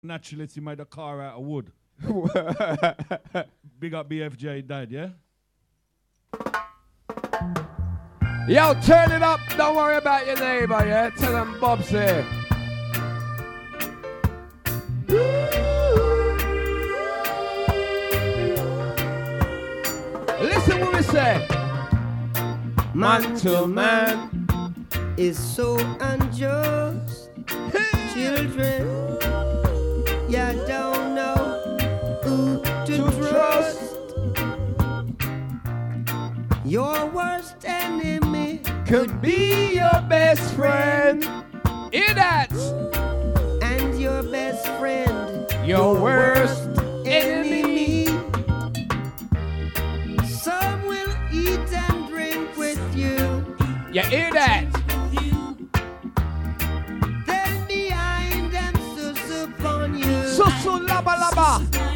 Naturally, he made a car out of wood. Big up BFJ, died, yeah? Yo, turn it up. Don't worry about your neighbor, yeah? Tell them Bob's here. Listen what we say. Man to man is so unjust. Children, you don't know who to trust. Your worst enemy could be your best friend. Hear that? And your best friend, your worst enemy. Some will eat and drink with you. You hear that? Then behind them sus upon you. Susu laba laba.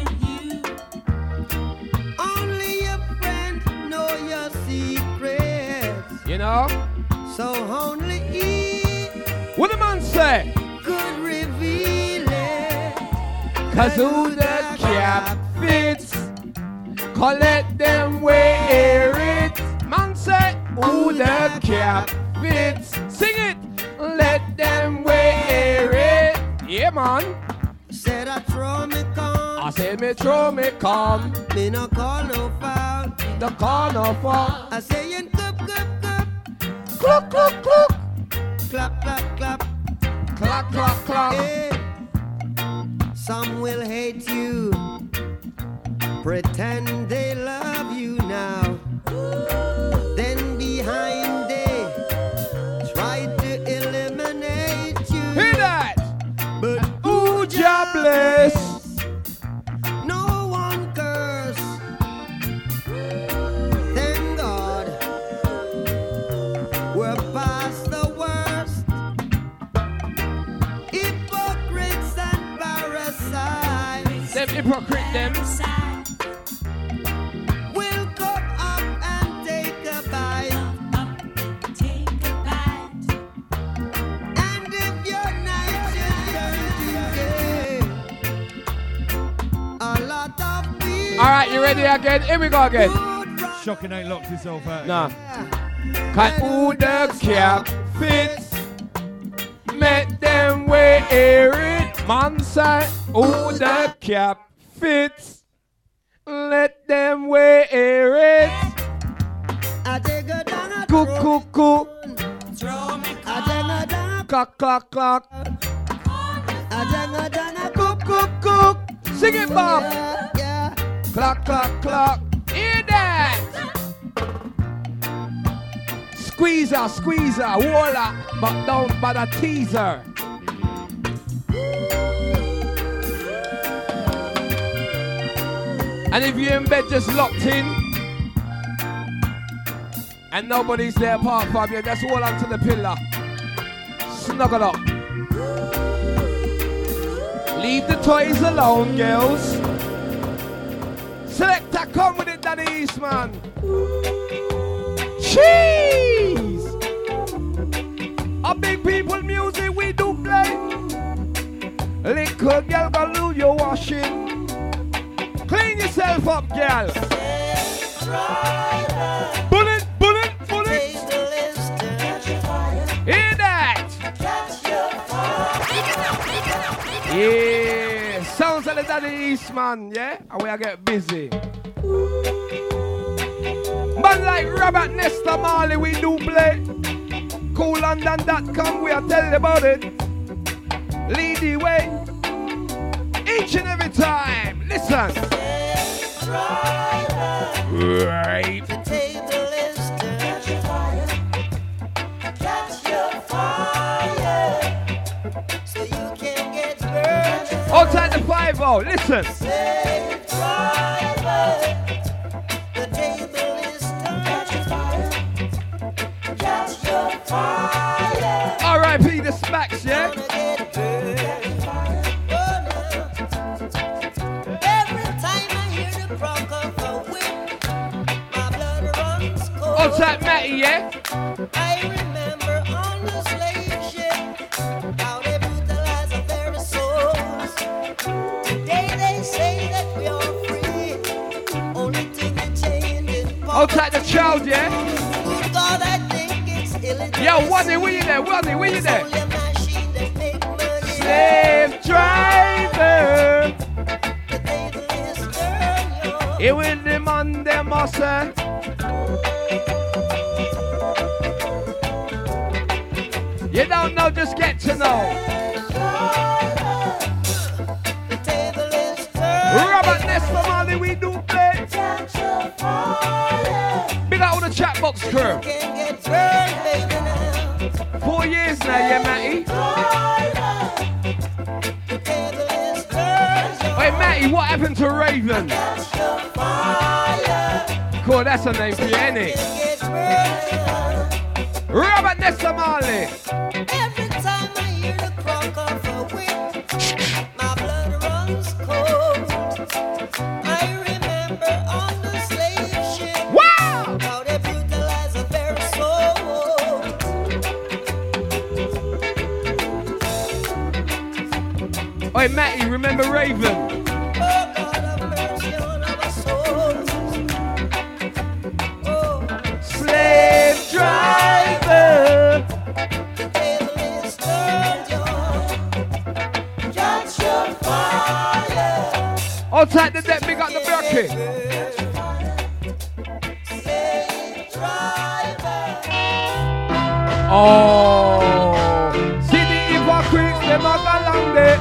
Only your friend know your secrets. You know? So only he what the man say? Could reveal it. Cause who the cap fits, collect them wear it. Man say, who the cap fits, sing it, let them wear it. Yeah, man. Said I throw me come. I said me throw me come. Me no call no foul. The call no foul. I say in cup, cup, cup. Cluck, cluck, cluck. Clap, clap, clap. Clap, clap, clap. Hey. Some will hate you, pretend they love you now. Then behind they try to eliminate you. Hear that? But who Jah bless? No one curse. Thank God we're past the worst. Hypocrites and parasites. Them hypocrite them. Will come up and take a bite. And if your night should turn to day, a lot of people. Alright, you ready again? Here we go again. Shocking ain't locked himself out. Nah. Cause who the cap fits, make them wear it. Man say, who the cap fits, let them wear it. I take a down a Cook, cook, cook. throw me I take a down a Clock, clock, clock. I take a down a Cook, cook, cook. Sing it, Bob. yeah. Clock, clock, clock. Hear that? Squeezer, squeezer, waller, but don't bother teaser. And if you're in bed just locked in and nobody's there apart from you, just hold on to the pillar. Snuggle up. Leave the toys alone, girls. Selector, come with it, Daddy Eastman. Cheese! A big people music we do play. Little girl, go do your washing. Clean yourself up, girl. Bullet, bullet, bullet. Hear that? Yeah, sounds like the Daddy Eastman, yeah? And we are get busy. Man like Robert Nesta Marley, we do play. CoolLondon.com, we are tell about it. Lead the way. Each and every time. Listen. Right. The table is catch your fire. Catch your fire. So you can get burned. Outside the 5-0, listen. Say driver. The table is catch your fire. Catch your fire. R.I.P. the Smacks, yeah? Gonna get burned. Every time I hear the crack of a whip, my blood runs cold. Outside Matty, yeah? I remember on the slave ship how they brutalize our very souls. Outside the child, yeah? God, I think it's illegal. Yo, Waddy, where you there? Waddy, where you It's there? only a machine that make money. Slave driver. The table is turned, yo. Here with the man, them say. You don't know, just get to know. The table is turned. Robert Nesta Marley, we do play. Big out on the chat box crew. Can't get burned, baby, now. 4 years now, yeah, Matty. The table is turned, yo. Wait, Matty, what happened to Raven? Catch your fire. Cool, that's a name for you, ain't it? Can't get burned. Robert Nesta Marley. Every time I hear the crack of a whip, my blood runs cold. I remember on the slave ship, Wow! how they brutalize a very soul. Wait, Matty, remember Raven? Oh God, have mercy on our souls. Oh, Slave driver. the table is turned, yo. Catch your fire. Outside the deck, big up the Berkey. Slave driver. Oh, see the hypocrites, them a go long day.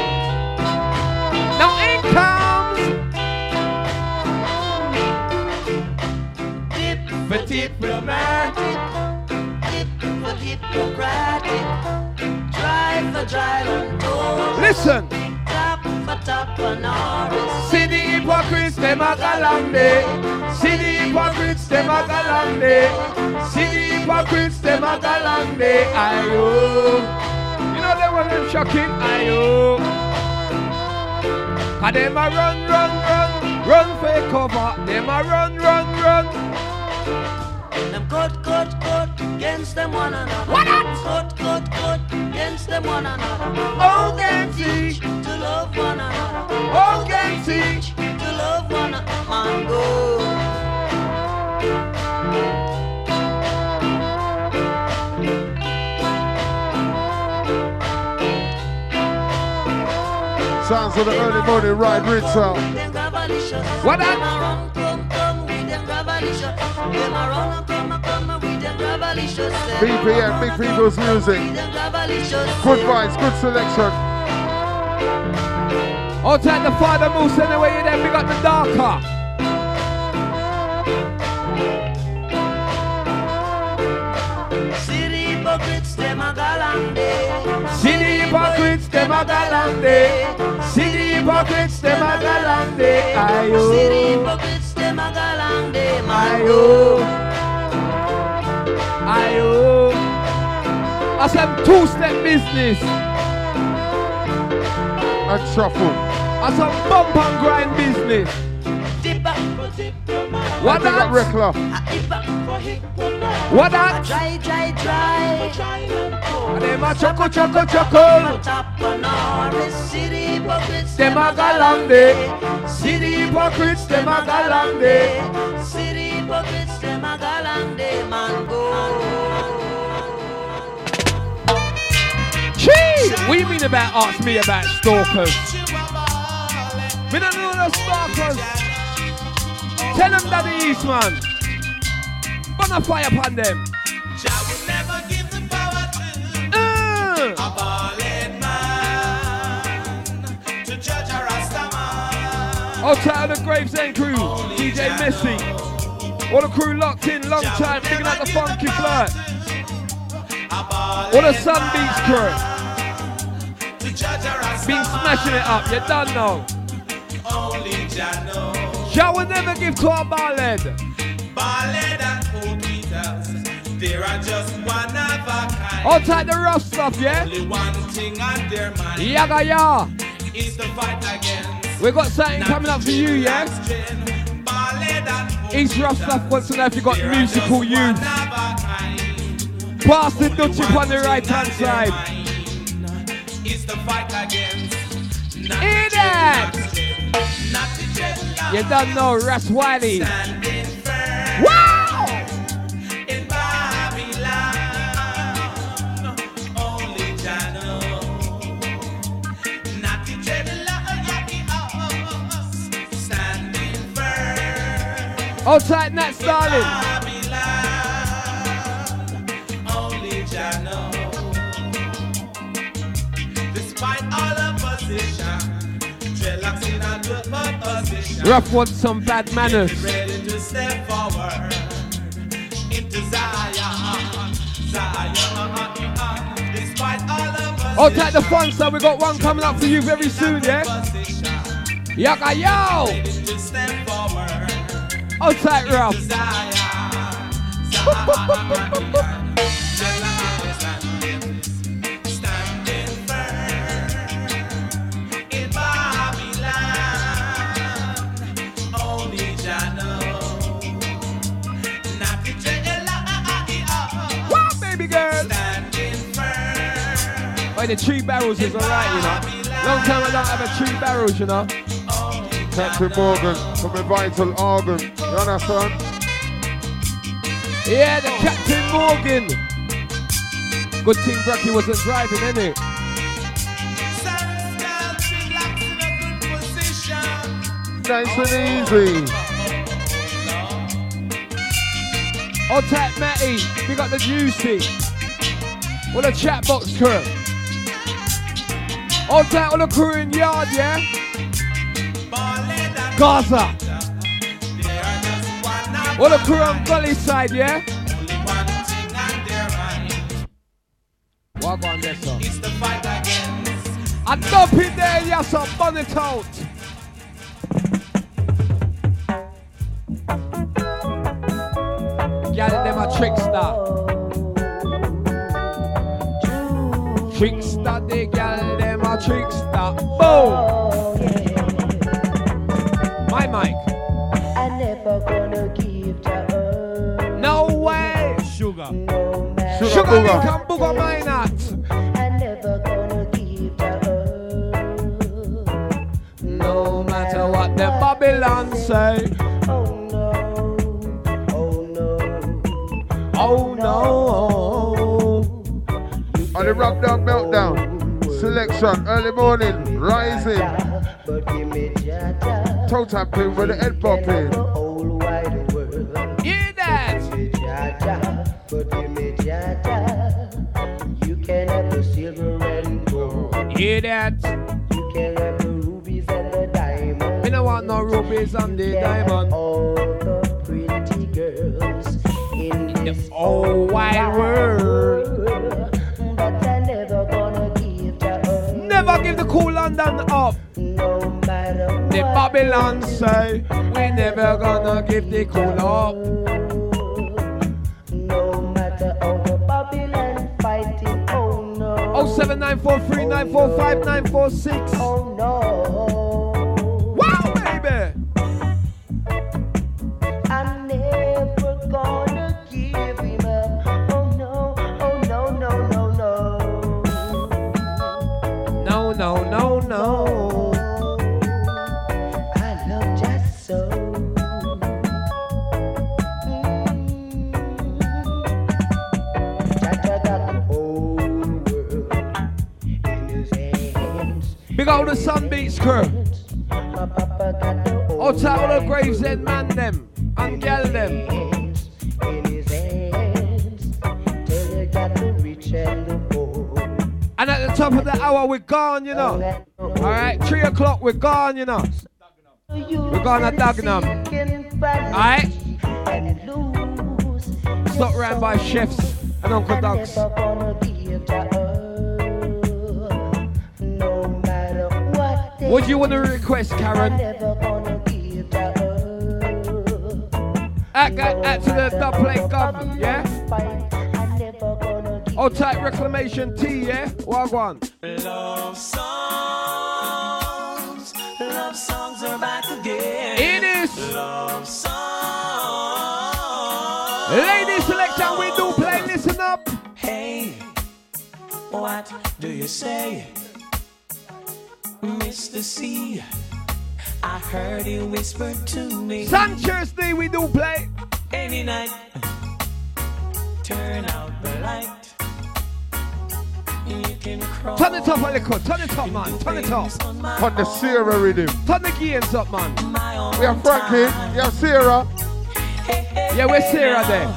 Now in comes diplomatic. Hippocratic, drive for drive on tour, Listen, top for top on Norris. see the hypocrites, them a go long day. See the hypocrites, them a go long day. See the hypocrites, them a go long day. Ayo, you know they want them shocking. Ayo, 'cause them a run for a cover. Them a run. Them cut against them one another. What that? Cut against them one another. Oh, can see, To love one another. oh, can see. To love one another. Man, go. Sounds of the early morning ride, Ritza. Them grabalicious. What Them that? a run, come with them grabalicious. Them a run, come with them grabalicious. BPM, Big People's Music. With them grabalicious. Good vibes, good selection. Outside the Father Moose, anyway, you there, we got the darker. See the hypocrites, them a galande. See the hypocrites, them a galande. See the hypocrites, them a galande. See the Ayo, hypocrites, them a galande. ayo, ayo. That's some two-step business. And shuffle. That's some bump and grind business. What I got that? Rekla. What that? Dry. And them a chuckle. Top on Norris. See the hypocrites, Them a galande. See the hypocrites, them a galande. See the hypocrites, them a galande. Man, go. Gee! What do you mean about ask me about stalkers? We don't know the stalkers. Tell them that the Eastman. Burn a fire upon them. Jah will never give the power to a ballad man to judge a Rasta man. Outside of the Gravesend crew, DJ Messy. All the crew locked in, long time, picking up the funky flirt. All the Sun Beats crew. To judge a Rasta Been smashing it up, you done know. only Jah knows. Jah will never give to a ballad. Ballad and Peters, they are just one of a kind. Outside the rough stuff, yeah? Only one thing on their mind Yaga ya. is the fight against. We got something coming up for you, yeah? Ballad and East Rough Stuff wants to know if you got they are musical just youth. one of a kind. Pass the Dutch on the right hand side. Is the fight against. Hear that? Not the dreadlock. You don't know Ras Wiley. Standing firm. What? Hold tight, Nat Starling. Only Jah know. Despite all opposition, dreadlocks in a good position. Rough wants some bad manners. Ready to step forward into Zion. Despite all opposition. Hold tight the fun, so we got one coming up for you very soon, yeah? Yaka yo! Hold tight, Rough. The 3 barrels is alright, you know. Long time I don't have a 3 barrels, you know. Captain Morgan from the Vital Organ. You understand? Yeah, the Captain Morgan. Good thing Bracky wasn't driving, innit? Nice and easy. Hold tight, Matty. We got the juicy. What a chat box crew. Hold tight on the crew in yard, yeah? Gaza. What a crew on Gully side, yeah? What on there, sir? I dump it there, yes, I bun it out. Gal, them a trickster. Trickster, the gal, them a trickster. Boom! My mic. I never gonna give to her. No way! Sugar. No matter. Sugar, they can booger my nuts. I never gonna give to her. No matter what the Babylon say. Oh no. Oh no. Oh no. On the Rock Dog Meltdown. Selection, early morning, rising. But give me Jaja. Toe tapping with the head popping. Old wide world. Hear that? Give me Jaja. But give me Jaja. You can have the silver and gold. Hear that? You can have the rubies and the diamonds. Me no want no rubies and the diamond. All the pretty girls in this whole wide world. But I never gonna give to her. Never give the cool London up. No matter what. The Babylon say we never gonna give the cool up. No matter how the Babylon fighting. Oh no. 07943945946. Oh no. Wow, baby. I'm never gonna give him up. Oh no. Oh no, no, no, no. No, no, no, no. I love just so. Jaja got the whole world in his hands. Big old the Sunbeats crew. My papa got the whole Out all the Gravesend man them and gal them. hands in his hands. Till you got the rich and the poor. And at the top of the hour we're gone, you know. Alright, 3 o'clock we're gone, you know. We're gonna Dagenham. Alright? Stop ran by chefs and Uncle Dogs. What do you want to request, Karen? Add to the dub plate gum, yeah? Old type reclamation tea, yeah? Wagwan. Love songs are back again. It is. Love songs. Ladies selection, we do play, listen up. Hey, what do you say, Mr. C? I heard you whisper to me. Sanchez Day, we do play. Any night, turn out the light. You can crawl. Turn it up a little, turn it up, man, turn it up. On the Sierra rhythm. Turn the games up, man. We have Frankie, we have Sierra. Yeah, where's Sarah there?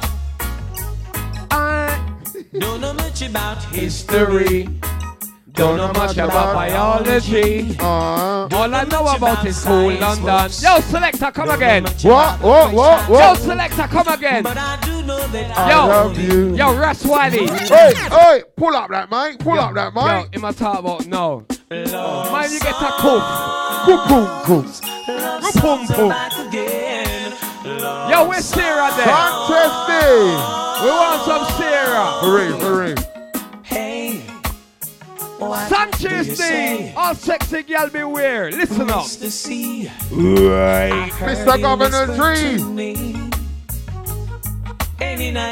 I Don't know much about history. Don't know much about biology. All I know about is school London. Yo, selector, come again. What? Yo, selector, come again. But I do know that I love you. Yo, Russ Wiley. Hey, pull up that mic. Pull up that Yo, mic. in my talk about no. love Man, you get a cook. back again. Love Yo, where's Sarah there? Fantastic. We want some Sarah. Hooray. Hey, what Sanchez do you D. say? All sexy gal beware. Listen up. The sea. Right. Heard Mr. you Governor whisper Tree. to me. Any night,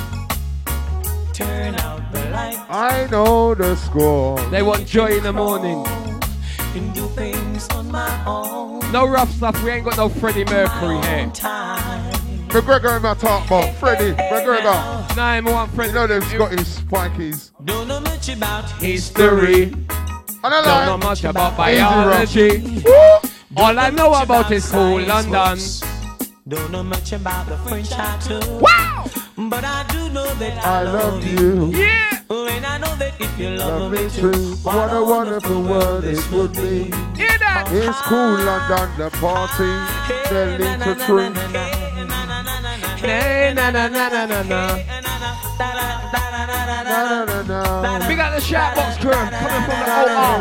turn out the light. I know the score. They want joy in the morning. And do things on my own. No rough stuff. We ain't got no Freddie Mercury here. Time. McGregor in my talk about. Freddie, McGregor. Nah, I'm one You Freddie. know them Scottish spikies. Don't know much about History. And I Don't know like. much about biology. All I know about is school London. Don't know much about the French tattoo. Wow! But I do know that I love you. Yeah! And I know that if you love Love me me too, too. What a wonderful world it would be. Hear that? In school London, the party, selling to drink. Nah, nah, nah, nah, nah, nah, nah. Na, na, na. We got the Shoutbox crew coming from the OR.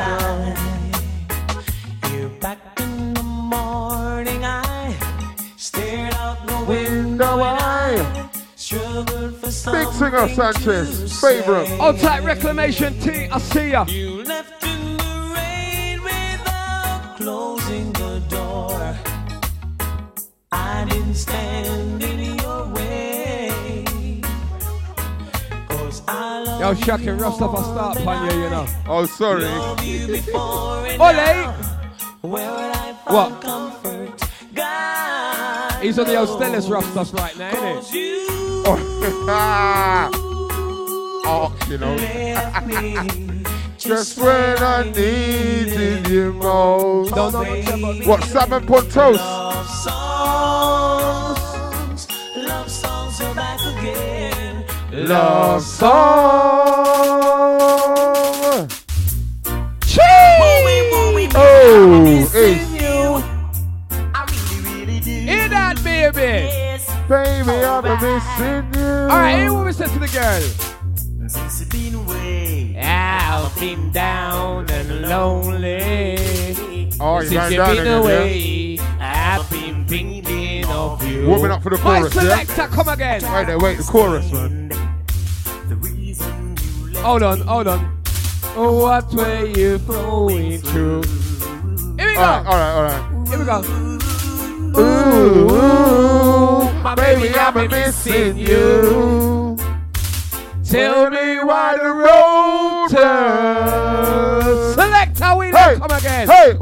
You're back in the morning, I stared out the window, I struggled for something. Big singer Sanchez, favorite. Old tight reclamation T, I see ya. You left in the rain without closing the door. I didn't stand in your way. 'Cause I love Yo, Shaq and Rough stuff, I start upon you, you know. Oh, sorry. you before and Ole! now. Where would I find What? comfort? God, He's on the old Stellas Rough stuff right now, ain't it? 'cause you Oh, you know. left me Just when I needed you most. Don't know much about me. What, salmon pot toast? Love songs are back again. Love song. Oh, hey, Hear that, baby! baby, I've been missing you. Alright, hear what we said to the girl. Since you've been away, I've been down and lonely. Oh, you're Since going you've down been again, away, I've been thinking of you. Warming up for the Boy, chorus, yeah? selector, come again. Wait there, wait, the chorus, man. the reason you left Hold on. What were you going through? Here we go. Alright. Here we go. Ooh, My baby, I've been missing you. Tell me why the road turns. Select how we Hey, come again. Hey,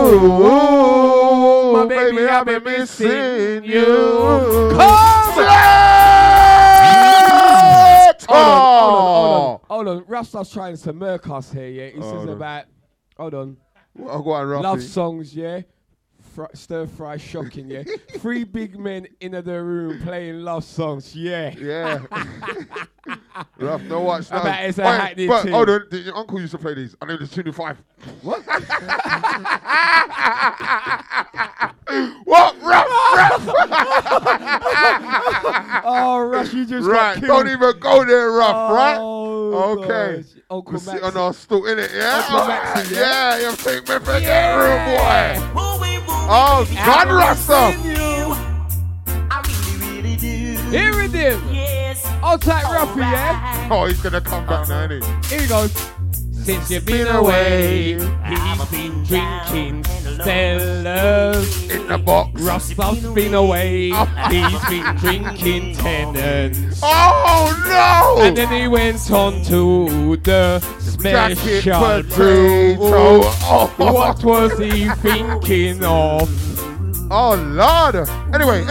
ooh, my baby, I've been missing you. Come Select! Hold on. Rasta's trying to murk us here, yeah? He says Hold on. about, hold on, I'll go on, love Ruffy. songs, yeah? Stir fry shocking, yeah? 3 big men in the room playing love songs, yeah. Yeah. Rough, no watch I now. bet it's a Wait, hackney but tune. hold on, your uncle used to play these. I know there's 25. What? What? Rough? Oh, Rush, you just Right, got don't killed. even go there, Rough, right? Oh, Okay. gosh. Uncle We sit Maxie. on our stool, innit? Yeah? Uncle Alright, Maxie, yeah, you take me for Yeah. that room, boy. Oh, God, Rasta. Here it is. All tight Ruffy, yeah? Oh, he's gonna come back now, isn't he? Here he goes. Since you've been away, he's been drinking Stellas. In the box. Rusta's been away, he's been drinking Tennants. Oh, no! And then he went on to the Jacket special potato. brew. Oh. What was he thinking of? Oh, Lord. Anyway.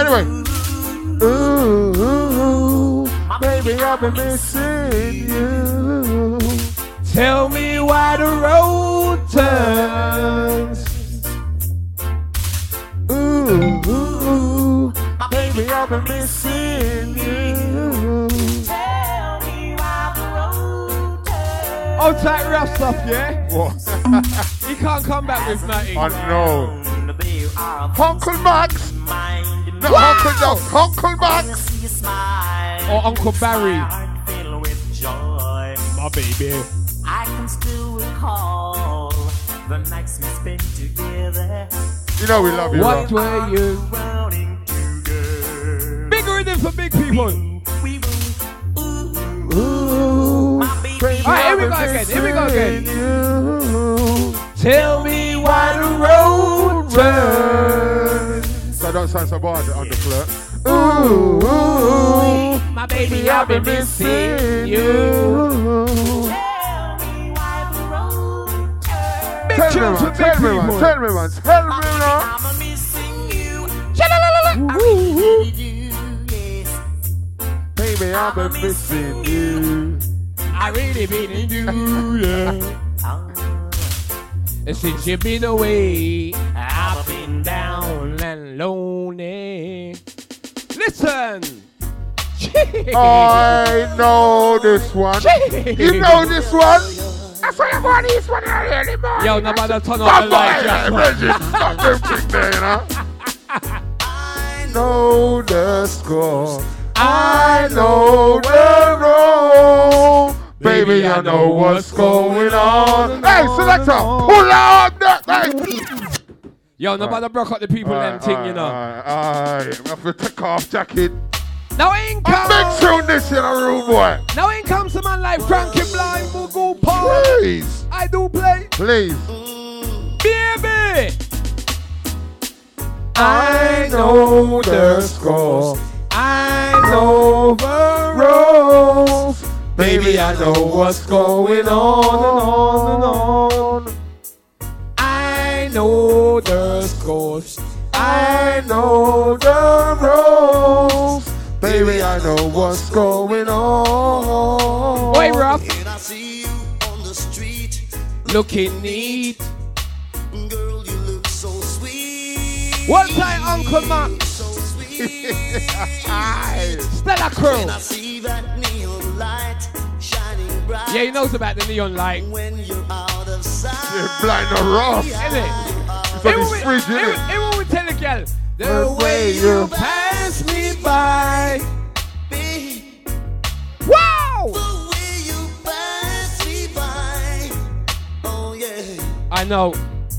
Ooh, baby, I've been missing you. Tell me why the road turns. Ooh, baby, I've I've been missing you. Tell me why the road turns. Old tight rough stuff, yeah? What? He can't come back with nothing. I know. They are Uncle Max. mind. No, Uncle Max. See you smile. Or Uncle Barry. Heart filled with joy. My baby. I can still recall the nights we spent together. You know we love you, What bro. were you? Running together. Big rhythm for big people. We will. Ooh. My baby. Alright, here we go again. Here we go again. You. Tell me why the road turns. So don't sound so bad on the flirt. Ooh, My baby, I've been missing you. Tell me why the road turns. Big Tell me, tunes for man, big tell me, man, people. tell me, man, tell me, man. I'm missing you. Sha-la-la-la-la. Yes. Baby, I've been missing you. I really been you, yeah. And since you've been away, I've been down and lonely. Listen. I know this one. You know this one? That's why I'm on this one early morning. Yo, nobody turn on the light, Jasper. Stop them things there, you know? I know the score. I know the road. Baby, I know what's going on. Hey, selector, pull out that thing. Yo, nobody broke up the people them thing, you know. I have to take off jacket. Now in I'm comes, big tune this in a room, boy. now in comes a man like Frankie Blind, Mugu Paul. Please, I do play. please. Baby. I know the score. I know the rules. Baby, I know what's going on. I know the scores. I know the rules. Baby, I know what's going on. Oi, Rob. And I see you on the street. Looking neat. Girl, you look so sweet. One time, Uncle Max. So sweet. Stella Crew. And I see that neon light shining bright. Yeah, he knows about the neon light. When you're out of sight. You're blind or rough. Isn't it? It's on his fridge, isn't it? It will tell a girl. The The way way you you pass me by. Babe, Wow! the way you pass me by. Oh, yeah. I know.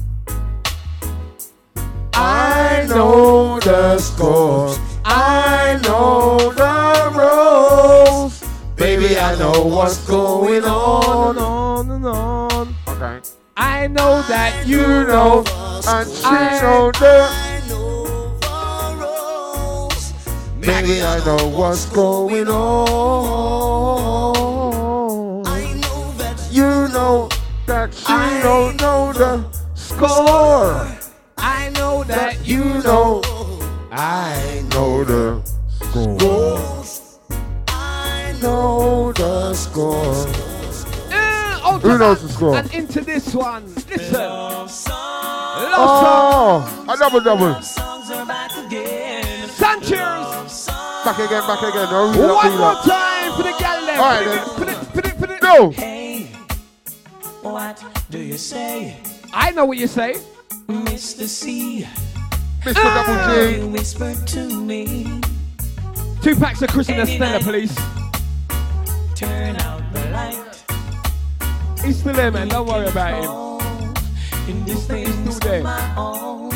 I know the scores. I know the rules. Baby, I know what's going on. Okay. I know that You you know, know. and she know the. I know the rules. Baby, I know what's going on. I know that You know that she don't know the score. I know that You know, I know the score. I Know the score. Who Who knows the score? And into this one. Listen. Love song. Oh, a double. Songs are back again. Sanchez. Back again. No, we One don't do more that. time for the gal there. All right, Put it. No. Hey, what do you say, I know what you say. Mr. C? Mr. Double G. You whispered to me, 2 packs of Chris and Estella, please. turn out the light. He's still there, man. Don't worry about him. In He's still things there. of my own.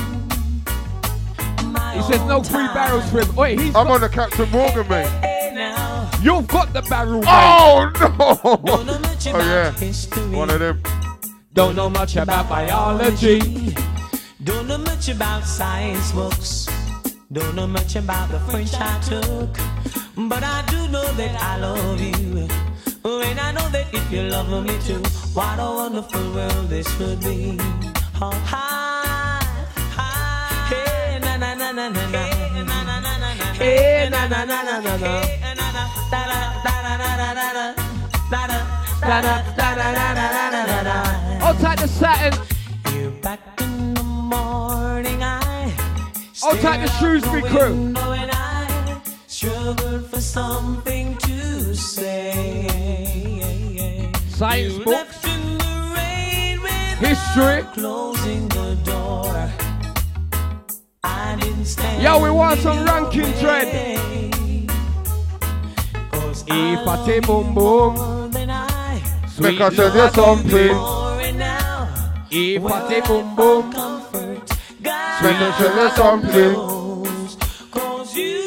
He says no 3 barrels for him. Wait, I'm on the Captain Morgan, mate. Hey now, you've got the barrel, mate. Oh, don't no. know much Oh, about yeah. history. One of them. Don't know much about biology. Don't know much about science books. Don't know much about the French I took. But I do know that I love you. And I know that if you love me too, what a wonderful world this would be. Oh, hi, hi. Hey, na na na na na na. Hey, na na na na na. Hey, na na na na na na. Hey, na na da da da da da da da da da da da da da da da da da. Outside the Saturn. You're back in the morning, I Outside the Shrewsbury crew. and I struggled for something to say. Science You books. left in the rain without History. closing the door. I didn't stand. Yo, we want some ranking dread. If I say boom boom, Make I tell you something. if I say boom boom, Make I tell you something. Cause you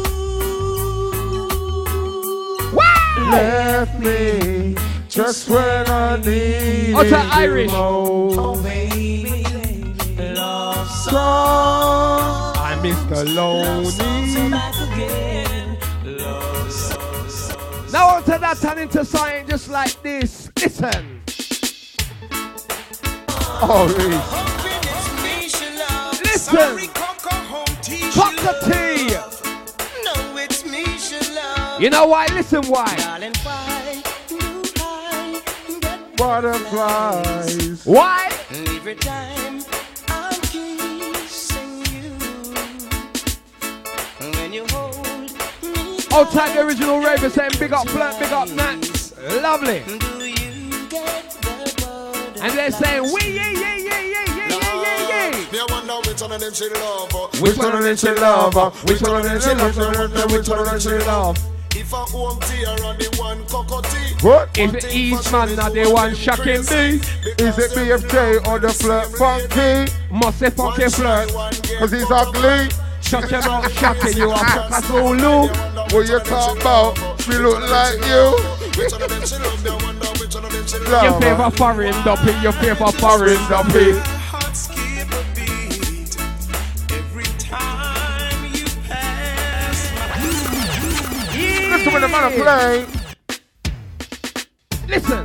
Left me just when I need What's that Irish? oh baby, love Song. I'm Mr. Lonely. back again. Love Now on to that turn into something just like this. Listen. Oh, really? Listen. Pop the tea. No, it's me she love. You know why? Listen why. Darling, why do I get Butterflies. Why? every time I'm kissing you? When you hold me Old time the original Raver saying big up Flirt, big up Nats. Lovely. do you get the butterfly? And they're saying we yeah. Me I wonder which one of them she love. Which one of them she love? Which one of them she love? Which one of them she love? If I home tea around the one cockatoo. What? If the East man not the one shocking me, Is it BFJ or the Flirt Funky? must say funky flirt. Cause he's ugly. Shut your mouth, shocking you up a Zulu. What you talk about? We look like you. Which one of them she love? Me I wonder which one of them she love. Your Love. favorite foreign dumpy, your favorite foreign dumpy. Heart skip a beat every time you pass. Listen when the man play. Listen.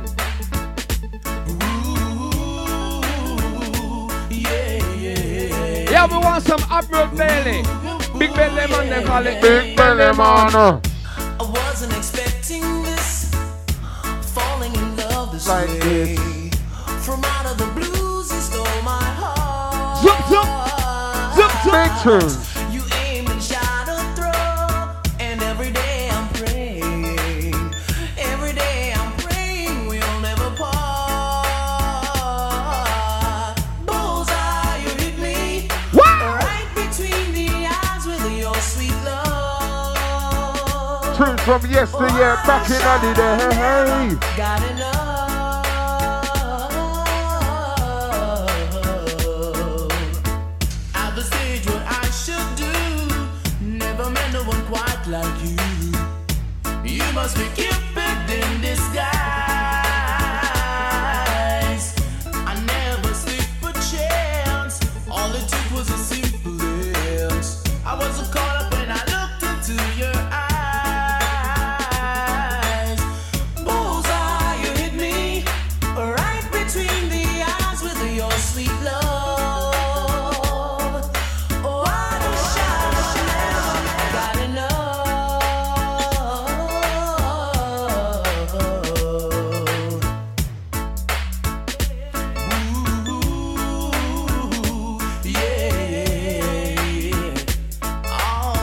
Yeah, we want some Admiral Bailey. Big belly man, they call it. Big belly man. I wasn't expecting this, falling in love this Like way. this. From out of the blues, you stole my heart. Zup, zup, zup, Big zup. tunes. You aim and shot a throw, and every day I'm praying. Every day I'm praying we'll never part. Bullseye, you hit me Wow! right between the eyes with your sweet love. Tunes from yesteryear back in the day. Got enough. At the stage, what I should do. Never met no one quite like you. You must be Cupid in disguise. I never sleep a chance. All it took was a simple glance. I wasn't caught up when I looked into your eyes. Bullseye, you hit me right between the eyes with your sweet love. What a shot! Got enough. Yeah. Oh,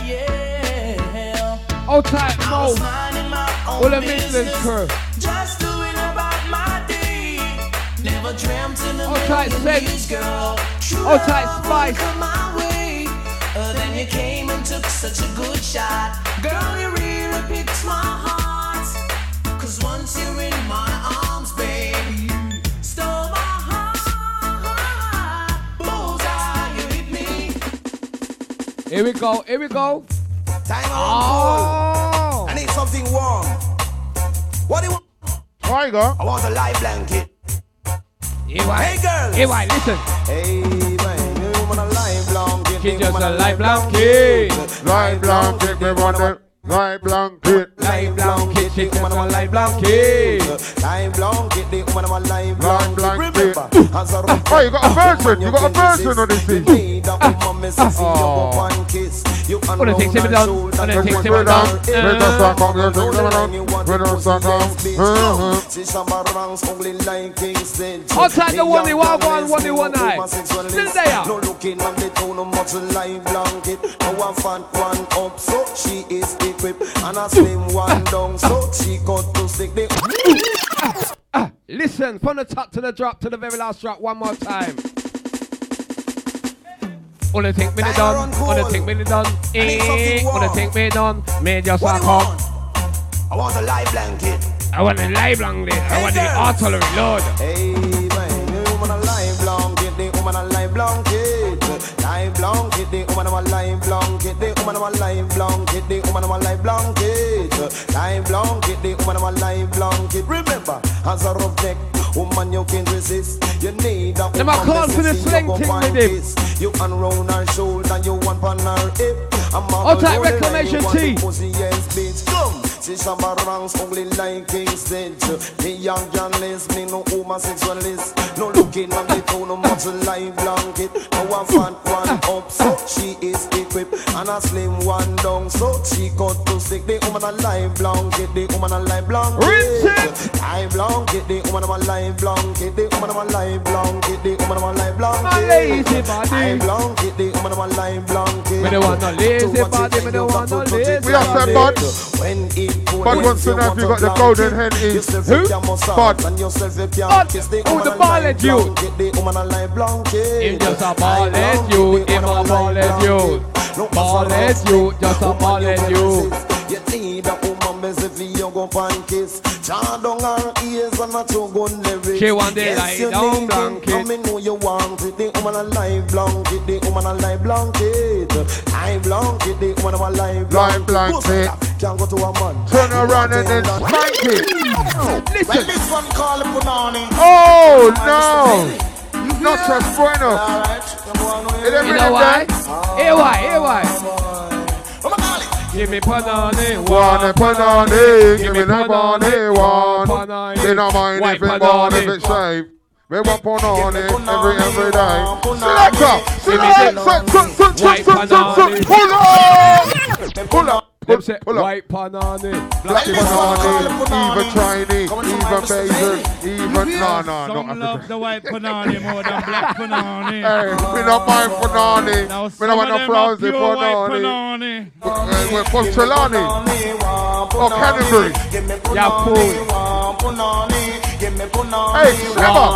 yeah. Old tight mouth. All the Midlands crew. Just doing about my day. Never dreamt in a All tight million Sense. years, girl. True All tight love Spice. would come my way. Then you came and took such a good shot. Girl, you really picked my heart. 'Cause once you're in my arms, baby, you stole my heart. Bullseye, you hit me. Here we go, here we go. Time on Oh! I need something warm. What do you want? Why go? I want a live blanket. Here, why? Hey, girls. Here, why? Listen. Hey, man, you want a live blanket? She You just want a live blanket. Light blanket, me want it. Light blanket. Live blanket, She the just woman a want live live blanket. blanket. Live blanket, the woman want live Live blanket. blanket. Remember, as a Oh, you got a version. You got a version of this thing. Wanna take seven down, wanna take seven down. Outside the one, the one eye. Still there. looking on the tone of muscle like blanket. Now a fat one up, so she is equipped, and a slim one down, so she got to stick the. Listen, from the top to the drop to the very last drop, one more time. Wanna think me done, wanna think me done, wanna think me done, me just walk up. I want a live blanket. I want a live blanket, I want the artillery load. Hey man, the woman a live blanket, the woman a live blanket. Live blanket, the woman a live blanket, the woman a live blanket, the woman a live blanket. Live blanket, the woman a live blanket. Remember, as a rough neck, woman you can't resist. You need a woman call for the sling thing with him. You unround her shoulder, you want on her hip. All time reclamation T. See some ranks only like Kingston. The young girl listening, no homosexualist. No looking on the tone of muscle like blanket. No a fat one up, so she is equipped, and a slim one down, so she got to stick. The woman a live blanket, the woman a live blanket. Live blanket, the woman a live blanket, the woman a live blanket, the woman a live blanket. Lazy body. Live blanket, the woman a live blanket. Me don't want no lazy body, me don't want no lazy body. We have said bud. Bud wants to know if you got the golden hen is. Who? Bud. Oh, the ballad youth. Him just a ballad youth, him a ballad youth. Ballad youth, just a ballad youth. You need a woman busy for you go pan kiss. Charm down her ears and not your gun lyrics. She want the lie down blanket. Me know you want it. The woman a live blanket. The woman a live blanket. Live blanket. The woman a live blanket. Can't go to a man. Turn around and then spank it. Listen. This one call it Punani. Oh no. Not so bueno. You know why? Here why? Give me Punani One Punani, give me the Punani one. They don't mind if it's born, if it's safe. We want Punani every day. Selector, pull up. Them say white panani, black panani, even Chinese, even Basil, even Some love the white panani more than black panani. Hey, we don't mind panani. We don't want no frowsy panani. We're from Trelawney. Oh, Canterbury. Yeah, fool. Hey, Slimmer.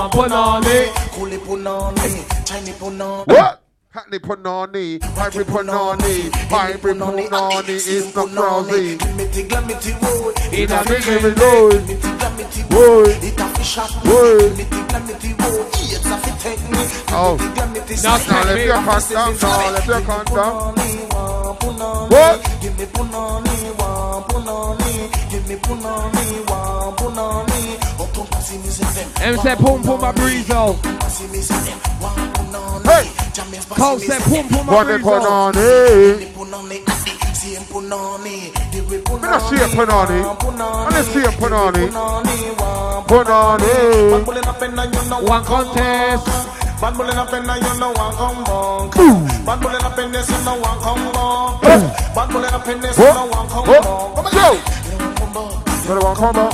What? Hackney Punani, hybrid Punani is not frowsy. In a big road. Oh, now let your hand down, let your hand down. What? Give me Punani, M say pum pum a breeze out. Hey! Cole say pum pum a breeze out. Punani. I see a Punani. I see a Punani. Punani. One contest. Bad bull in a pen and you know one come back. Bad bull in a pen, yes, you know one come back. Bad bull in a pen, yes, you know one come back. Go! You don't want to come back?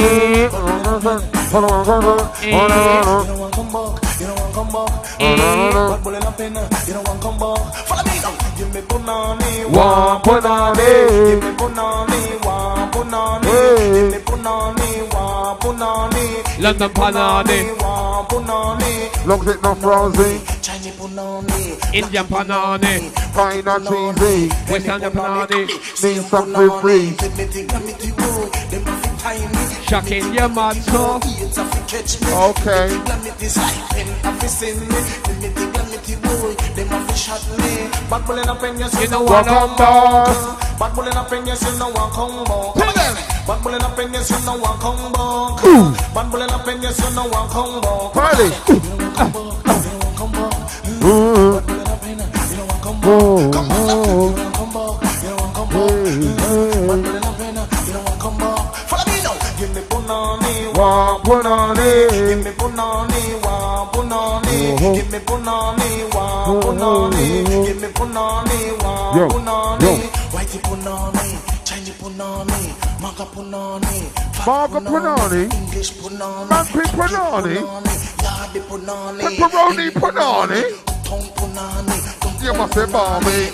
Bad bull in a pen, you don't want come back. Follow me now. Give me Punani, one Punani. Give me Punani, one Punani. Give me Punani, one Punani. London Panani, one Punani. Long as it's not frowsy. Chinese Punani. Indian Panani, Fine and cheesy. Western Panani, Need some free. shocking your man so. Okay. You know what I'm about. Bad bull in a pen, yes, you know one combo. Bad bull in a pen, yes, you know one combo. Bad bull in a pen, yes, you know one combo. Party. Give me Punani, One Punani. give me Punani, one Punani. Give me Punani, one Punani. Give me Punani, one Punani. Whitey Punani, Chinese Punani, Maga Punani, Marga Punani. English Punani, Manpi Punani. Yardi Punani, Pepperoni Punani. Tom Punani. must say Barbie.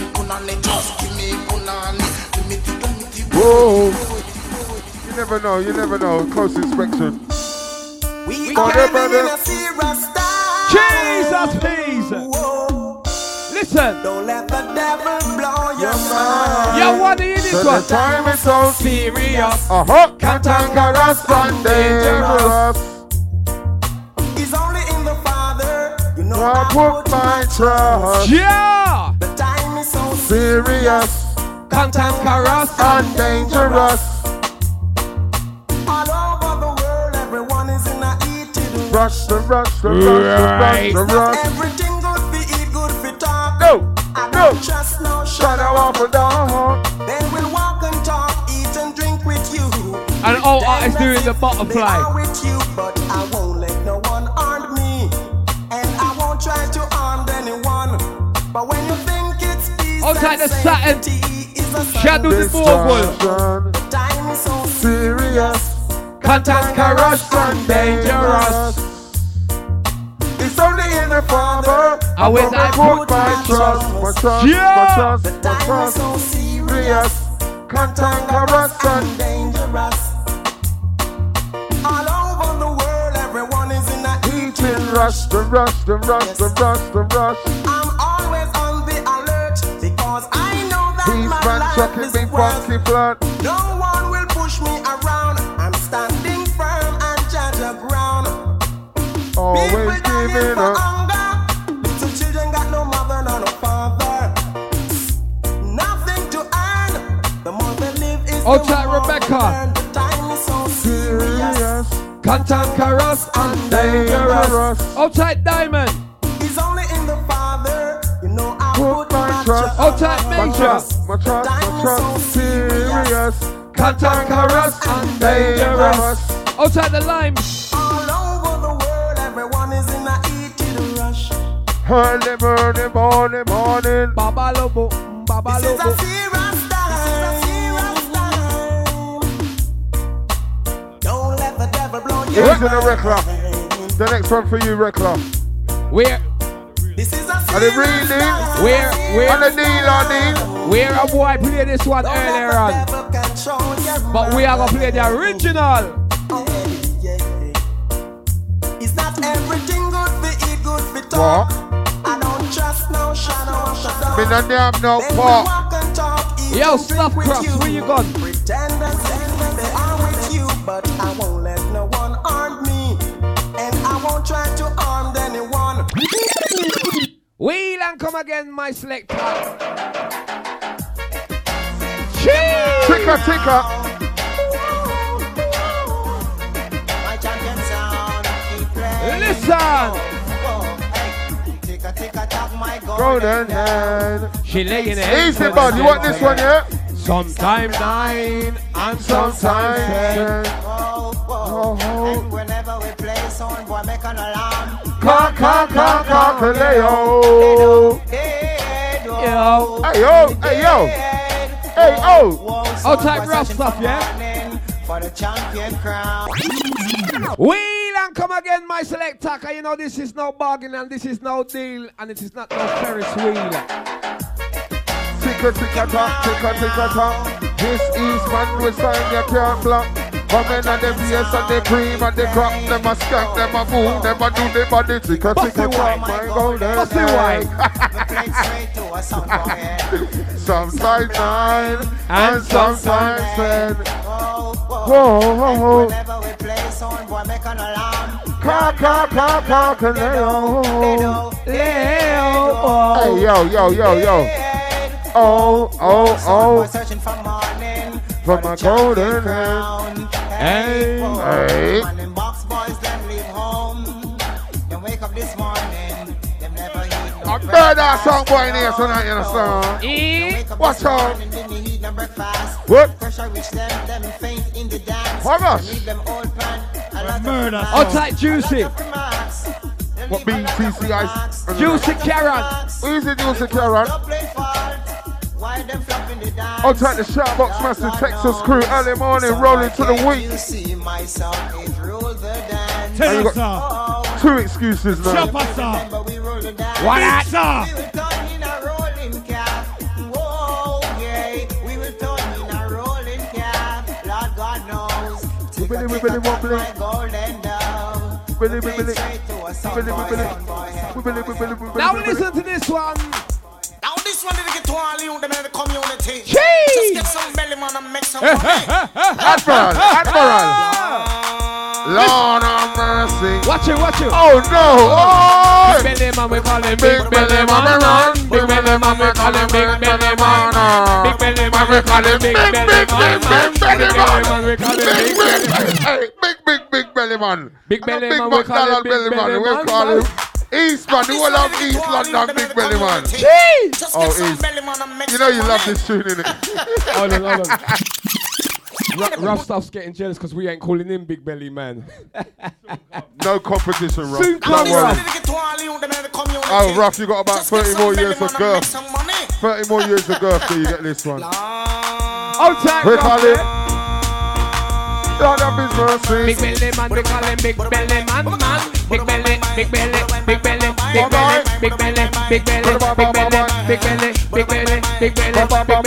Whoa. You never know. Close inspection. We Go there, brother. Jesus, please. Listen. Don't let the devil blow your mind. Yo, what do you So this the one? time is so Serious. Cantankerous and dangerous. It's only in the Father. You know I put my trust. Yeah. the time is so Serious Cantankerous. and dangerous. all over the world. Everyone is in a heated Rush, the rush, the rush, Right. the rush, the Not rush. everything good for eat, good for talk. No, I no. don't trust no Shut shadow up and down. Then we'll walk and talk, eat and drink with you. And all Then artists doing as the if butterfly. They are with you, but I won't let no one harm me. And I won't try to harm anyone. But when you think it's peace Outside and the satin, safety is a shadow the mogul. Destruction. time is so Serious Cantankerous and dangerous. It's only in the Father. I will I put my trust, my trust, Yeah. my trust, my time is trust. so serious. Serious, cantankerous and dangerous. All over the world, everyone is in a eating rush, the rush, the rush, the rush, the rush. I'm always on the alert because I know that These my man life chucking is me worth. funky flat. No one will push me around. I'm standing firm and judge the ground. Always People dying giving for up. hunger. Little children got no mother, nor no father. Nothing to earn. The more they live is the Outside more Rebecca. they learn. The time is so serious. Serious, Cantankerous and dangerous. Outside Diamond. It's only in the Father. You know I Put put my my trust. trust. Outside my Major. trust, my trust, my trust. Serious, Cantankerous and dangerous. Outside the Lime. All over the world, everyone is in a heated rush. early morning, morning, morning. Baba Lobo. Baba This is a Lobo. serious time. Don't let the devil blow your Who's in the Rekla? The next one for you, Rekla. Where This is a Are they serious really? time. Where- On the deal, on deal. where a boy play this one Don't let earlier the on. devil control your But we are gonna play the original. Yeah. It's not everything good for eat, good for talk. What? I don't trust no shadow. Me no damn no Then we pork. walk and talk, eat Yo, and Stuff drink with Crops, you. where you gone? Pretenders they are with you, but I won't let no one harm me, and I won't try to harm anyone. Wheel and come again, my selector. Ticker, ticker. My champion sound, keep playing. Listen. Golden hand. She laying it. Easy, bud. You want this one, yeah? Sometime 9 and sometimes 10. And whenever we play song, boy, make an alarm. Calculeo. Yo. Hey, yo, hey, yo. Hey, oh. Outside rough stuff, yeah? For the champion crown. Wheel and come again, my selector. 'Cause you know this is no bargain and this is no deal and it is not no Ferris wheel. Ticker, ticker, tock, ticker, ticker, tock. This is man with sign you can't block. Come in and the bass and the cream and the crop. Them a skank, them a move, them a do the body. Ticker, Bossy ticker, wine. tock, my golden Bossy hand. Sometimes Sometimes 9 and sometimes 10. Whoa, whoa, whoa. whenever we play song, boy, make an alarm. Calculeo. Leo. Hey, yo, yo, yo, yo. Oh, oh, oh. Searching for morning For my golden hand. crown. Hey. Hey. And them box boys, them leave home. Them wake up this morning, them never eat no I bird that song boy in here tonight, you understand? Wake up Watch this out. morning, then they need no breakfast. What? Pressure reach them faint in the dance. What else? Them leave them old pan, a lot of Murder remarks. Outside Juicy. A lot of remarks. Them What leave a lot of BTCI? remarks. Juicy Karen. Easy music, Karen. Don't play fault. Why them flopping the dance? Outside the Shoutbox Master Texas crew, early morning, rolling to the week. You see my song, it rule the dance. Tell you us, sir. 2 excuses now. Chop us, sir. Remember we roll the dance. What that? Sir. We will turn in a Wibbly wobbly. My golden dove. Wibbly Take wibbly. straight to a sun Wibbly boy, wibbly. sun boy, sun boy. Wibbly wibbly wibbly. Now listen to this one. Now this one did get to all you, the community. Cheese. Just get some belly man and make some money. Admiral. Lord of mercy. Watch it, watch it. Oh no! Oh! Big belly man, we call him Big belly man, run. Big belly man, we call him big belly man. Big belly man, we call him big belly man. Big belly man, we call him big belly man. Hey, big belly man. Big belly man, we Big call him belly big man. belly We man. call him Eastman. Who will love East London big belly man? Jeez. Oh, East. You know you love this tune, innit? Hold on. Rough Stuff's getting jealous because we ain't calling him Big Belly Man. No competition, Ruff. Soon Don't come, worry. Rough. Oh, Ruff, you got about 30 more years of girth. 30 more years of girth till you get this one. Hold tight, We Rough, call yeah. it Lord of His mercy. Big Belly Man, we call him Big Belly Man. Big belly, big belly, big belly, big belly, big belly, big belly, big belly, big belly, big belly, big belly, big belly,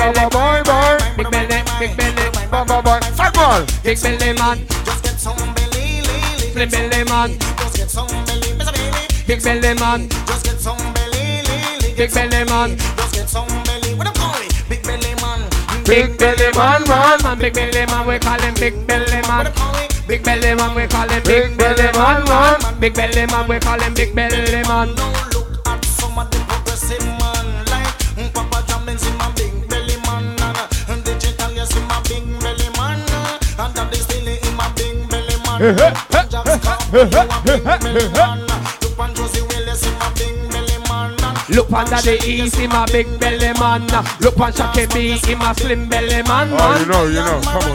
big belly, big belly. Football. Big belly man, Just get some belly, slim belly man, just get some belly, big belly man, just get some belly, big belly man, just get some belly. What I'm calling, big belly man, big belly man, big belly man, we call him big belly man. Big belly man, we call him big belly man. Big belly man, we call him big belly man. Now look at some of the progressive man, like Papa Jammins in my big belly man, and digital yes in my big belly man, and that is still in my big belly man. Jack's Cup, you a big belly man. Look on Josie Willis in my big belly man. Look under the east, in my big belly man. Look on Shaki B, in my slim belly man. Oh, you know, come on.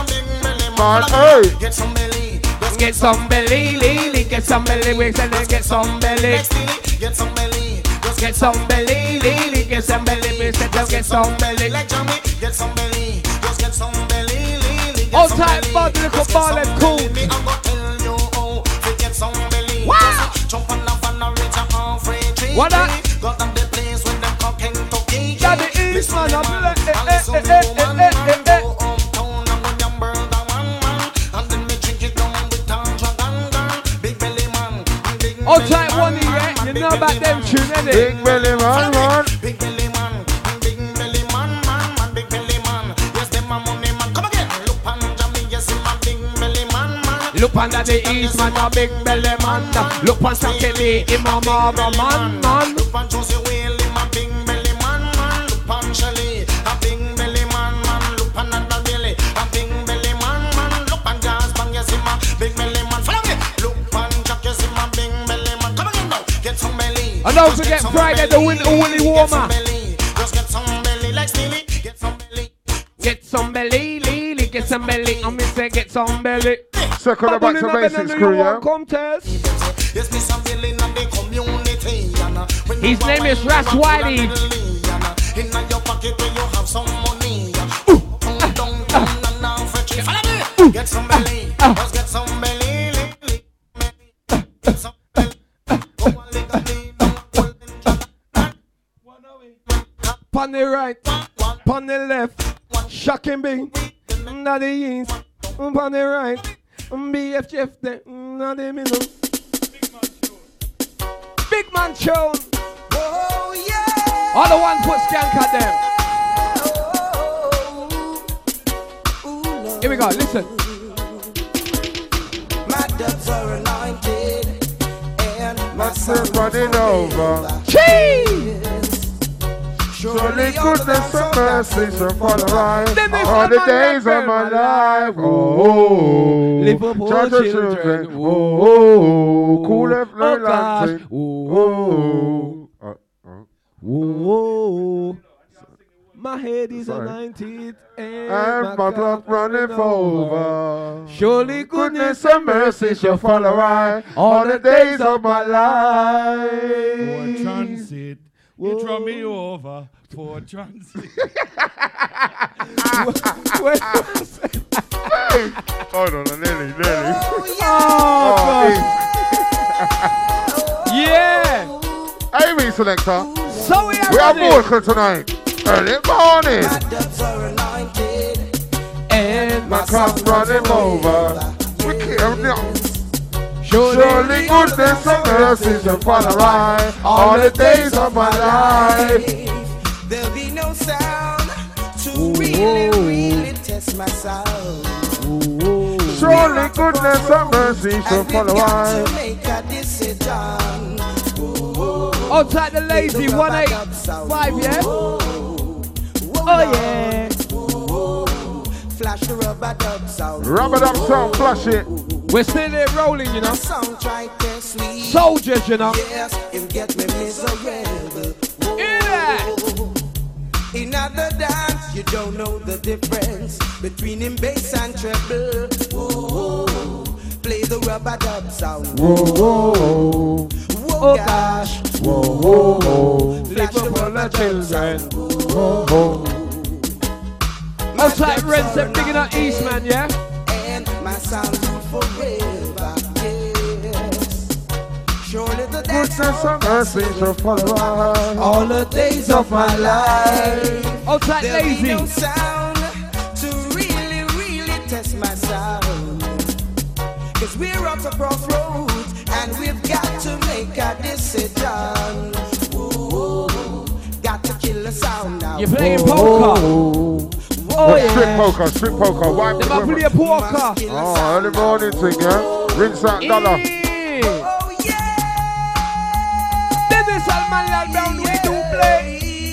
Man, hey. Get some belly, Get some belly, lily, get some belly, we say get some belly. get some belly, Get some belly, lily, get some belly, we say get some belly. like Jamie, get some belly, just get some belly, Lily, All time bud, little ball and cool. Me, I'm gonna tell you how to get some belly. Wow. Jump on the van and reach a halfway tree. What that? Got them the place when them come Kentucky. Yeah, the East man, I'm like, And listen to woman, go uptown and go yammer the one man. And then me drink it down with Tanja Ganga. Big belly man, big All belly time man, one, yeah, you big know about belly them man. tune, innit? Big belly man, man. Big belly man, big belly man, big belly man. Yes, them my money man. Come again, look on Jamie, yes, my big belly man. Look under the East man, a big belly man. Look on Shaki B, in my mama man. Look on Josie Whale, my big belly man. Look on Shelly, a big belly man. Look on Nanda Billy, a big belly man. Look on Jazz Bang, yes, my big belly man. Follow me. Look on Jack, yes, my big belly man. Come again now, get some belly. And don't forget Friday, the winter Willy Warmer. Just get some belly like Steely. Get some belly. Get some belly, lily, get some belly. I'm say get some belly. Circle the back to basics crew, yeah? Contest. Yes, me some belly in the community. His name is Ras Wiley. In your pocket where you have some money. Get some belly. Just get some belly. Get some belly. Pon the right, pon the left, shocking bing, na the east, pon the right, BF Jeff there, na the middle. Big man show. Oh yeah. All the ones put skank at them. Here we go, listen. My dubs are anointed and my Sons running over. Cheese! Surely goodness and mercy shall follow right Then they all the follow days my of my life. life. Oh, Liverpool children. children. Oh, cool Oh, gosh. Atlantic. Oh. Whoa. My head is Sorry. anointed And my clock running over. Surely Goodness and mercy shall follow right all the days of my For life. transit, you draw me over for transit. Hold on, nearly. Oh, yeah. Amy selector, So we we are are ready. vocal tonight. Early morning, dubs are anointed And my clock's running over. We Surely goodness and mercy shall follow I all the days of my life. There'll be no sound to really test my sound. Surely goodness and mercy shall follow I. To make a decision. Outside the lazy 185, yeah? Oh yeah. Flash the rubber dub sound. Rubber dub sound, flash it. We're still there rolling, you know. Soundtrack is sweet. Soldiers, you know. Yes, it get me miserable. Yeah. In other dance, you don't know the difference between him bass and treble. Whoa, play the rubber dub sound. Whoa, whoa, oh gosh. Whoa, whoa, whoa. Flash the rubber children. Whoa, whoa. Outside Red Set, digging out Eastman, yeah? And my sound forever, yes. Surely the dance goodness and mercy shall follow I all the days of my life. Outside There'll lazy. be no sound to really test my sound. Cause we're at a crossroads and we've got to make a decision. Ooh, got to kill the sound now. You're playing poker. Oh yeah. Strip poker, wipe They the might play a poker. Oh, early morning thing, yeah? Rinse out dollar. Oh yeah. Dennis Alman Brown, we do play.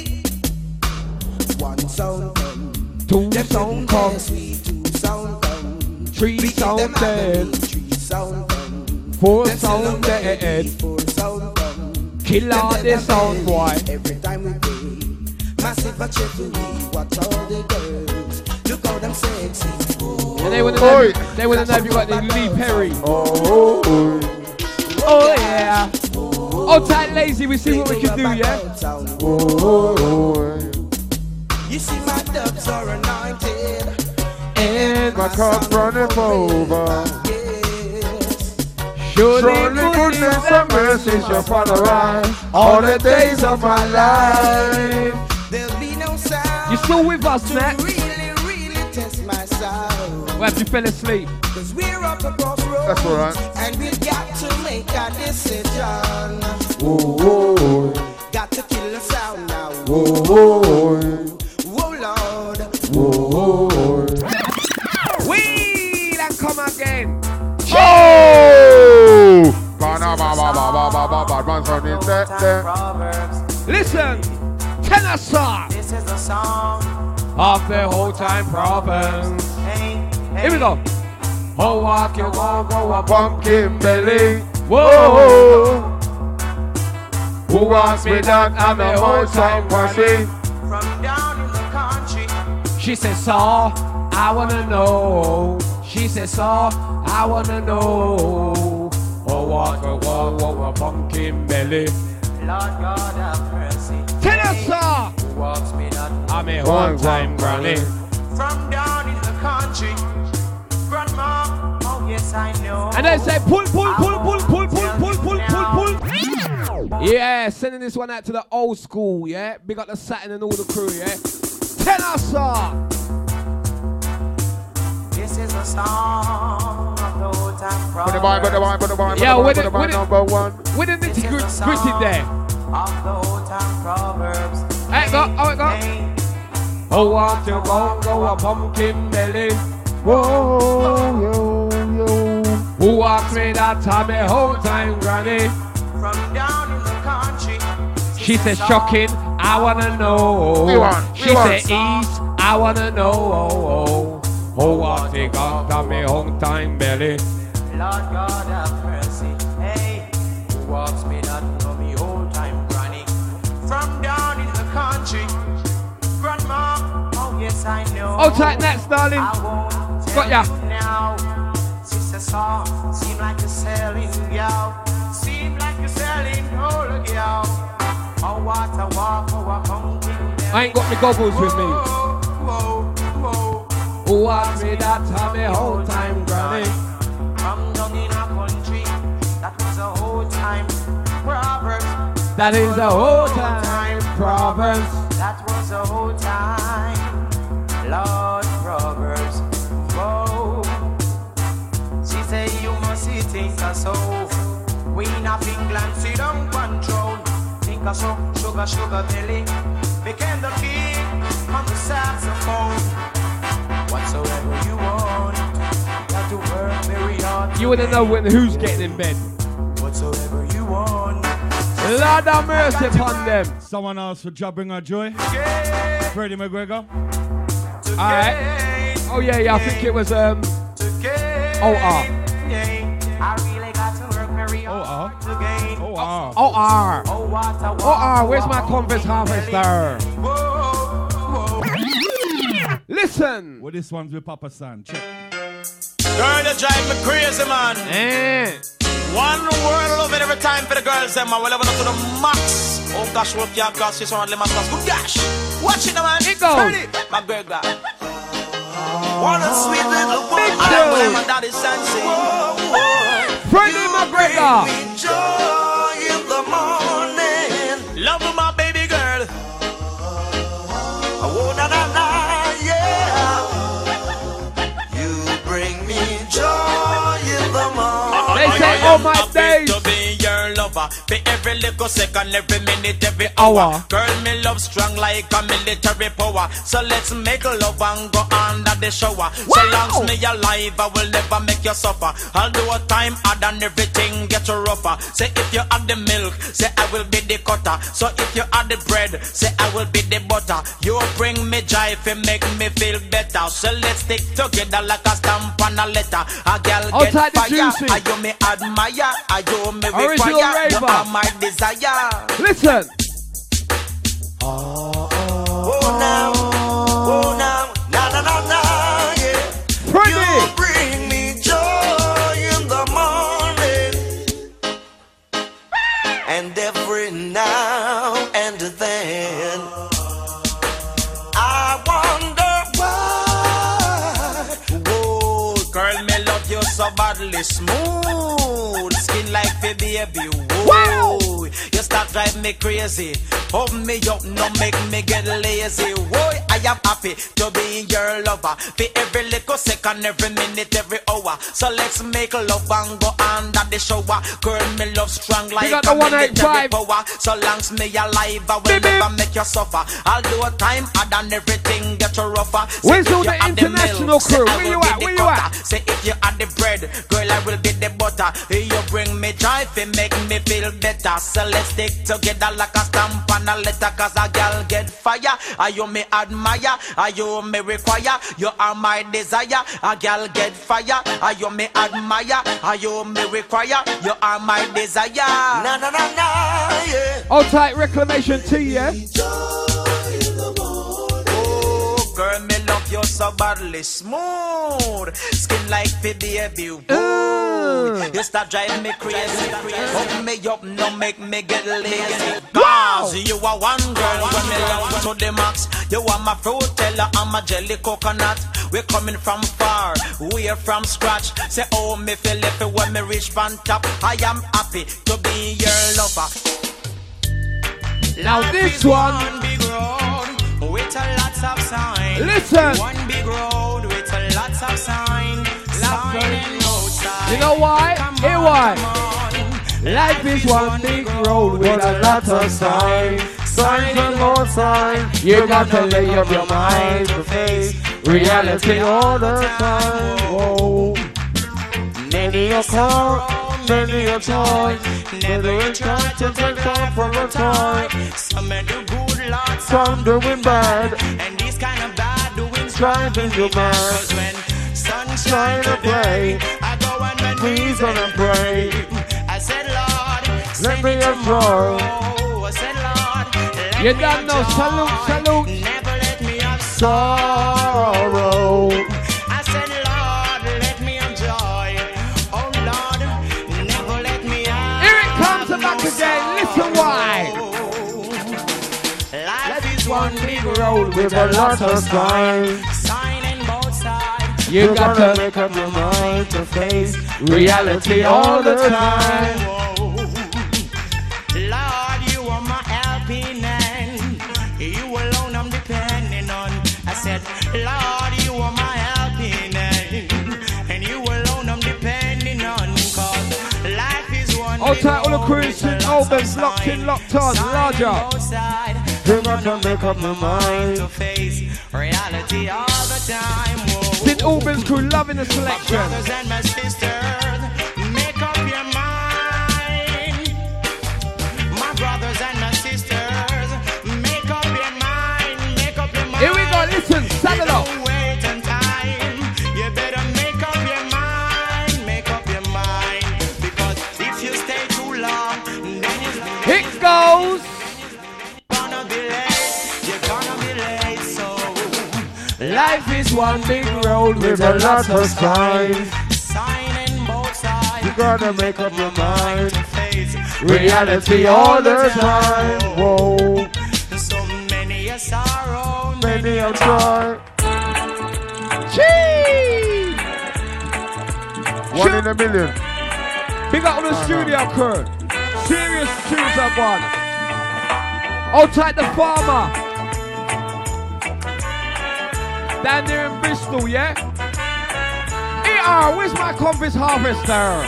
One sound come, two sound come, two sound come, three sound dead, three sound come, four sound dead. four sound come. Kill all the sound boy. Every time we play, massive achievement, watch all the girls. Look how them sexy. And they wouldn't have you got the Lee Perry. Oh yeah. Outside lazy, we see what we can do, yeah? You see my dubs are anointed, and my cup runneth over. yes. Surely goodness and mercy shall follow I all the days of my life. There'll be no sound. You still with us, to Matt? really test my sound. Well, if you fell asleep. Cause we're up a crossroads. That's all right. And we've got to make a decision. Whoa, Got to kill the sound now. whoa, whoa, Whoa, Lord. whoa. Weed and come again. Oh! Listen, Tennessee. This is the song Of the whole time Province. Here we go. Oh, walk you go a Pumpkin belly. Whoa. Who wants me that? I'm a whole time pussy. from down in the country. She said, so I wanna know. She said, so I wanna know. Oh, walk a pumpkin belly. Lord God have mercy. Tennessee. Who walks me not I'm a whole time granny. from down in the country. Grandma, oh yes I know. And they say pull. Yeah, sending this one out to the old school, yeah? Big up the Saturn and all the crew, yeah? Tennessee! This is a song of the old time Put the wine, Yeah, with number one. With the nitty gritty there. of the old time proverbs. Hey, go, oh, it go. Oh, want to go a pumpkin belly. Whoa, yo. Who walks me that time a whole time granny? From down in the country. She said shocking, I wanna know. She said east, I wanna know. Oh, what they got on me whole time belly. Lord God have mercy. Hey, who walks me not know me old time granny? From down in the country. Grandma, oh yes I know. Oh, tight nets, darling. I won't Got tell ya. you now. Sister song, seem like you're selling, gal. Seem like you're selling whole gal. Oh, what a walk, oh, a pumpkin. I ain't got my goggles with me. Whoa. Who wants me that time a whole time granny? From down in a country, that was a whole time proverb. That is a whole time Proverbs. That was a whole time Lord Proverbs. Whoa. She said so sugar, sugar belly became the king on the saxophone. Whatsoever you want, got to work very hard. You wanna know who's getting in bed? Whatsoever you want. Lord have mercy upon them. Someone asked for Jabbing or Joy. Freddie McGregor. Alright. Oh yeah, I think it was OR. I really got to work very hard to gain. OR, where's my Converse harvester? Listen. Well, this one's with Papa San. Check. Girl, you drive me crazy, man. One world of it every time for the girls, man. We'll have to the max. Oh gosh, what your gosh, she's on the max. Good gosh. Watch it, man. It goes. My burger. What a sweet little boy. I like my daddy's sensei. Freddie McGregor. Joy in the morning. Love my baby girl. Oh, na na na, yeah. You bring me joy in the morning. They say, oh my days. To be your lover. For every little second, every minute, every hour. Girl, me love strong like a military power. So let's make love and go under the shower. So long as me alive, I will never make you suffer. I'll do a time hard and everything get rougher. Say if you add the milk, say I will be the cutter. So if you add the bread, say I will be the butter. You bring me joy to make me feel better. So let's stick together like a stamp on a letter. A girl get fire, I you me admire, I you me require. You are my desire. Listen. Oh now, na na na na, yeah. Freddie. You bring me joy in the morning, and every now and then I wonder why. Whoa, girl, me love you so badly, smooth skin like the baby. Whoa, you start driving me crazy. Open me up, no make me get lazy. Whoa, I am happy to be your lover. For every little second, every minute, every hour. So let's make love and go under the shower. Girl, me love strong like a military power. So long as me alive, I will never make you suffer. I'll do a time hard and everything get rougher. Where's all the international crew? Where you at? Where you at? Say if you add the bread, girl, I will be the butter. You bring me joy, make me feel better. So let's stick together like a stamp on a letter. Cause a girl get fire. I you me admire, I you me require. You are my desire. A girl get fire. I you me admire, I you me require. You are my desire. Na na na na, yeah. Hold tight, Reclamation T, yeah. Oh, girl, me love you so badly, smooth skin like the baby. Ooh. You start driving me crazy. Open me up, no make me get lazy. Cause you are one girl when me love to the max. You are my fruit teller, I'm a jelly coconut. We're coming from far, we're from scratch. Say oh me feel if it when me reach from top. I am happy to be your lover. Now this one big road with a lots of signs. Listen. One big road with a lots of signs. You know why? Hey, why? Life is one big road with a lot of signs. Signs and more signs. You got to lay up your mind to face reality all the time. Whoa. Many a call, many a joy. Never a try to take off from a toy. Some do good lots, some doing bad, and these kind of bad doing driving you mad. Cause when sunshine to play, I go and bend please and pray. I said, Lord, let me enjoy. I said, Lord, let you me don't know, salute. Never let me have sorrow. I said, Lord, let me enjoy. Oh Lord, never let me have. Here it comes back again. Listen why. Life is one big road with a lot of signs. Sign in both sides. You got to make up your mind to face reality all the time. Lord, you are my helping hand. You alone I'm depending on. I said, Lord, you are my helping hand. And you alone I'm depending on. Cause life is one. All tight, all the crew, Albans locked in, locked on, larger. You gotta make up your mind to face reality all the time. Whoa. St. Albans crew loving the selection. My brothers and my sisters, make up your mind. My brothers and my sisters, make up your mind. Make up your mind. Here we go, listen, saddle up. Don't wait on time. You better make up your mind. Make up your mind. Because if you stay too long, then you It goes. Life is one big road with a lot of signs. Signing both sides. You gotta make up your mind. To face Reality all the time. Whoa, so many a sorrow, many a try. Chee! 1 in a million. Big up on the studio crew. Serious tunes I've won. Outside the farmer. Down there in Bristol, yeah? ER, where's my Compass Harvester?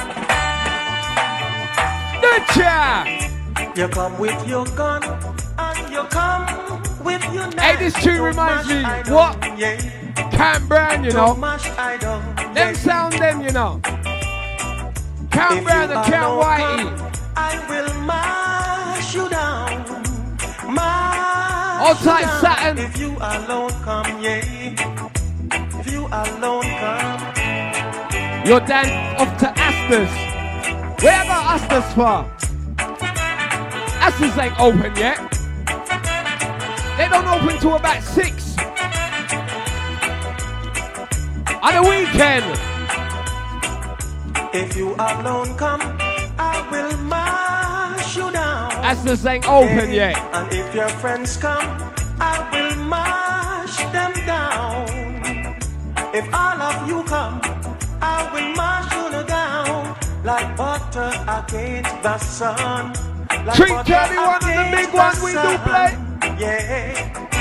The chair! You come with your gun and you come with your knife. Hey, this tune reminds me, what? Cam Brown, you know? Them sound them, you know? Cam Brown and Cam Whitey. I will mash you down. Outside Saturn. If you alone come, yeah. If you alone come. You're down off to Astor's. Where I got Astor's for? Astor's ain't open yet. They don't open till about 6. On the weekend. If you alone come, I will mash you down. Astor's ain't open yet. And if your friends come, I will mash them down. If all of you come, I will mash you down. Like butter against the sun. Like 331 and the big one we do play. Yeah.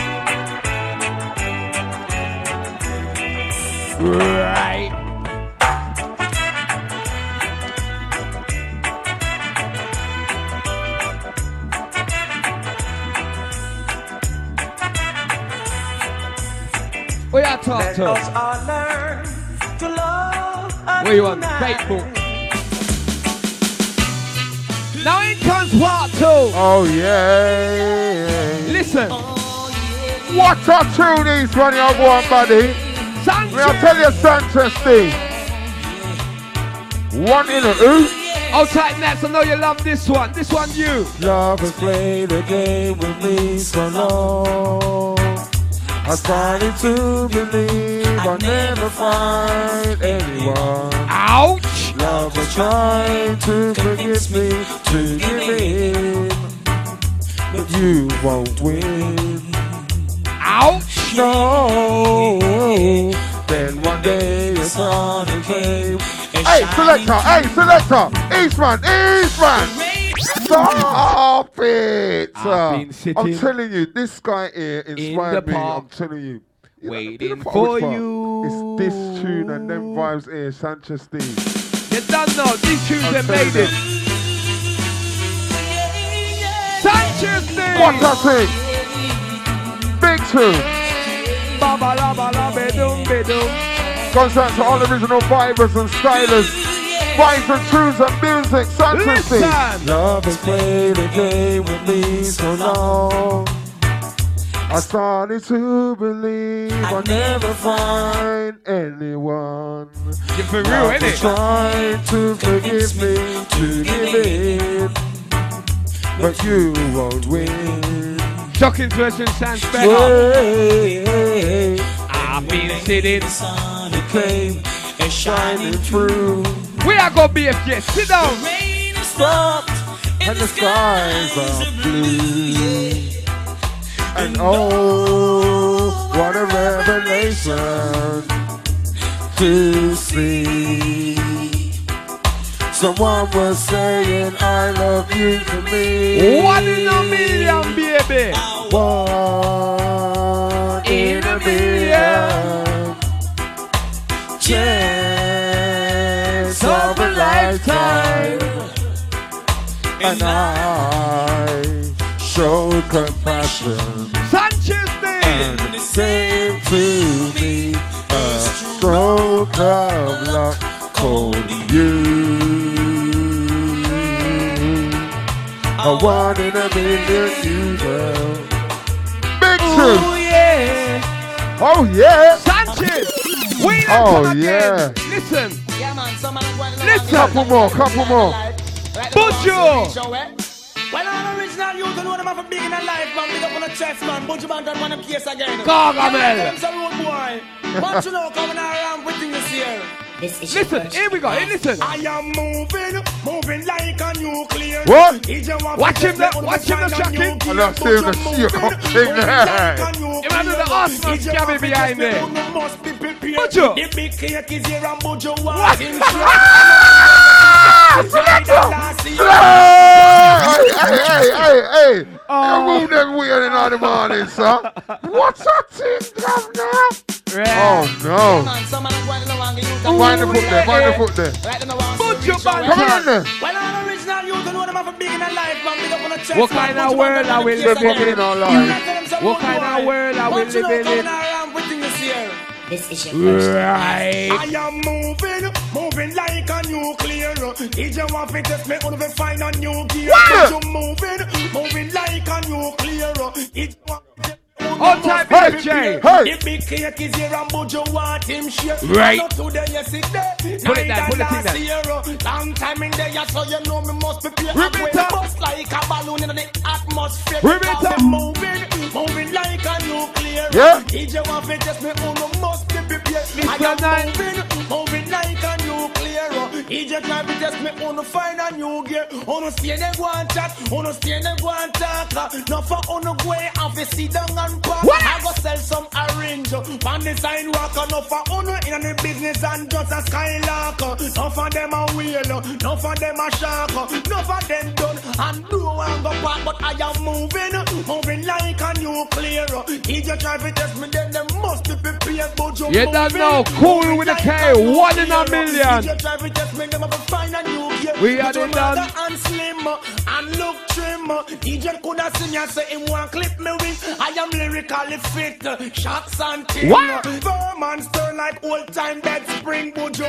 Right. Where you talk Let to? us all learn to love and Where you on? unite. Facebook. Now in comes part 2. Oh yeah. Listen. What a tune is when you go on, buddy. Sanchez. I'll tell you Sanchez thing. 1 in a ooh. Outside Nats, I know you love this one. This one you. Love has played a game with me so long. I started to believe I'll never find anyone. Ouch! Love was trying to forgive me, to give in, but you won't win. Ouch! No. Then one day your son came. Hey, selector, Eastman. Stop it! I've been sitting I'm telling you, this guy here in inspired the me. park, I'm telling you. waiting know, for which part? you. It's this tune and them vibes here, Sanchez D. You done know, these tunes I'm they telling made you. it. Sanchez thing! What a thing! Big tune. Baba la ba la be dum be dum. Goes out to all original vibers and stylers. Vibes and tunes and music, Sanchez D. Listen! Love has played a game with me so long. I started to believe I'll never find anyone. You're for real, Love innit? was trying to forgive me, to give in, but you won't win. Shocking version sounds better. Hey, I've been sitting. the came and shining through, Where I go BFJ? Sit down. stopped and the skies are blue. And oh, what a revelation to see. Someone was saying I love you to me. 1 in a million, baby. 1 in a million. Chance of a lifetime. and I showed compassion. Sanchez And it came to me a stroke of luck called you. A 1 in a million you girl. Big truth. Oh yeah. Oh yeah. Sanchez. We Oh, come yeah. again. Listen. Yeah, man, Listen. Couple more. Buju. Well, I'm original youth, you know them have a big in their life, man. Big up on the chest, man. Buju man done one of case again. Gargamel. Yeah, them some road boy. But you know, coming around with things this year. This is Listen, here we go. Hey, listen. I am moving like a nuclear. What? Watch him there, Shaki. I'm not saying the shit up in there. Imagine the Arsenal scabby behind there. Buju. The big cake is here and Buju What? walking Hey. You move them weird in all the morning, sir. What's that thing, governor? Oh, no. Find the foot there. Buju Come on Banton. there. Well, I'm original youth, you know them have a big in their life, man. Big up on the chest. What kind of world are we living in? What What kind of world are we living in? This is your first Right. I am moving like a nuclear. If you want to test me, on the find a new gear. What? You moving like a nuclear. If you want On time, Big J. Hey. the big cake is here and Buju want him share. Right. So today, yesterday, Pull it down, pull it last down. year. Long time in there, so you know me must prepare. Rip it up. Bust like a balloon in the atmosphere. Rip it up. Moving like a nuclear. Yeah. If you want to test me, on must be prepared. Mr. I Nine. am moving like a nuclear. If you try to test me, on find a new gear. On stay there go and chat, on stay there go and talk. Not for on the way, and fi sit down and park. What? I go sell some orange on the sidewalk. Enough for uno in the business and just a skylark. Enough for them a wheel, enough for them a shark. Enough for them done and do and go back. But I am moving like a nuclear. If you try to test me, then they must be prepared. But You don't know, cool with a K, 1 in a million. If you try to test me, them have to find a new gear. We are the done. And slim and look trim. DJ coulda seen you say him want clip me with. I am lyrically fit. Shots and ting. What? Firm and stern like old time bed spring. But you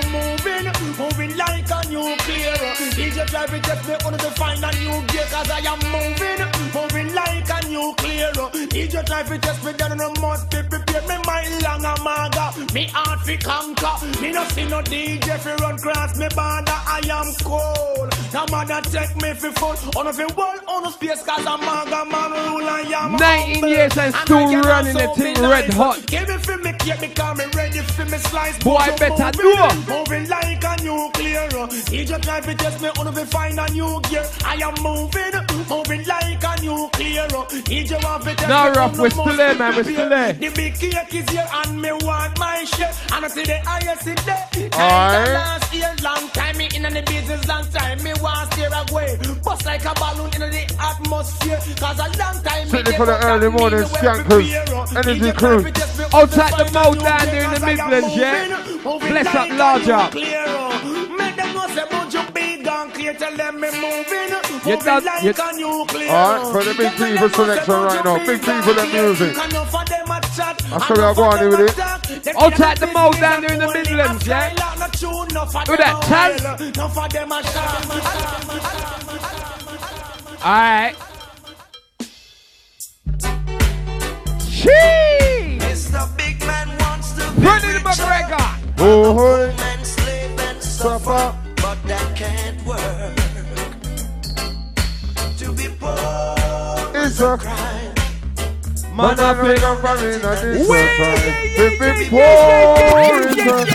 moving like a nuclear. DJ drive it just me on to find a new gear. Cause I am moving like a nuclear. DJ drive it just me down on the must be prepared. Me mind long a maga. Me heart fi conquer. Me no see no DJ fi run cross me border. I am cold. No matter take me fi fun. On a fi wall, on a space cause I'm maga man rule I am 19 years and still running the thing red hot. Give me fi me cake because me ready fi me slice. Boy, I better do it. Moving like a nuclear. He just try to test me on to find a new gear. I am moving like a nuclear. He just want to test No, me Ruff, on we're the still there, man, we're most still there. The big cake is here and me want my share. And I see the highest in there. Alright. Last year, long time me in the business, long time me want steer away. Bust like a balloon in the atmosphere. Cause a long time me Sitting for the early morning skankers. Energy crew. Outside the mode down there in the Midlands, yeah? Bless up larger. Make them know say Buju big and clear. Tell them me moving. You done- like you- a nuclear. Alright, for the big people selection right now. Big people and music. That's how we are going with it. Outside the mode down there in the Midlands, yeah? Who that, Taz? Alright. Sheesh! Mr. Big Man wants to Brendan McGregor! Oh, hoy. and slave and Suffer. but that can't work. To be poor It's a crime. man I beg of for in a this Wait, time. If it poor is a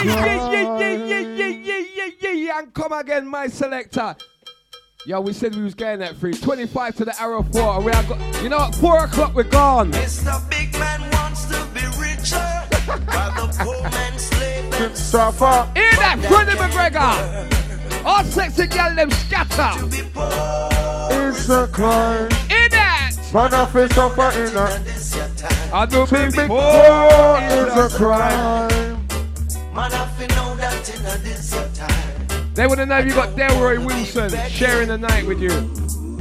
crime. and come again, my selector. Yo, we said we was getting that free. 25 to the arrow 4. And we are you know what? 4 o'clock, we're gone. Mr. Big Man wants to be richer, while the poor man slave and Suffer. Hear that, Brendan McGregor. All sexy girl, them scatter. be poor. It's a crime. Hear that. Man I feel suffer in a This your time. I do big big poor is a crime. Man, I feel know that in a this your time. They want to know if you got Delroy Wilson sharing the night with you.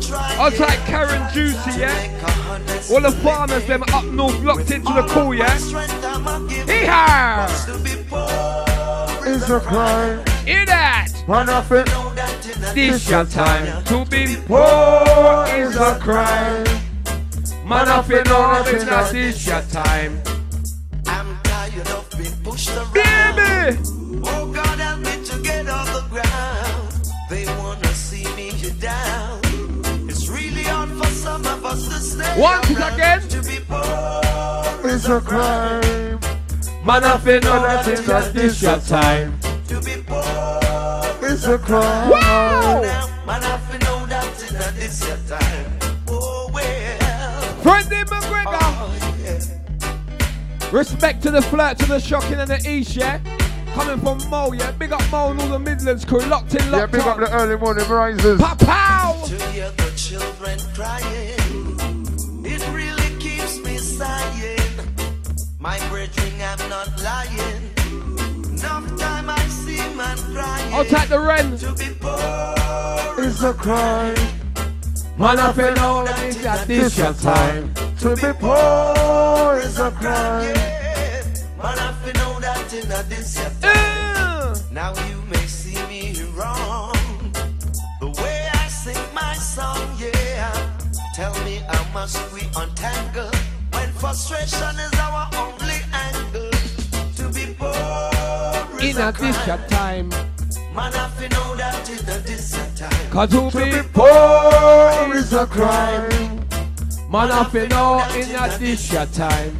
I'll take Karen Juicy, yeah? All the farmers, them up north, locked into the call, yeah? Hee-haw! It's a crime. Hear that? Man of it. This your time to be poor is a crime. Man of it, no, it's not this your time. I'm tired of being pushed around. Baby! Oh God, help me to get off the ground. They wanna see me down. It's really hard for some of us to stay Once again. To be poor It's a crime. Man of it, no, that is not this your time. To be poor It's a crime. Wow! man, I feel know that it's not this your time. Oh well. Freddie McGregor! Oh, yeah. Respect to the flirt, to the shocking and the east, yeah? Coming from Mo, yeah? Big up Mo and all the Midlands crew, locked in, Yeah, locked big up up. the early morning rises. Pow! To hear the children crying, it really keeps me sighing. My brethren, I'm not lying. Enough time I see man crying. I'll take the Ren. To be poor It's a crime. Man, I feel know that it's not this your time. To be poor is a crime. Man, I feel know that it's not this your time. Now you may see me wrong. The way I sing my song, yeah. Tell me how must we untangle when frustration is our only angle. To be poor is In a a this your crime. time. Man, I feel know that it's not this your time. Cause to To be be poor is a crime. man, I feel know in a this your time.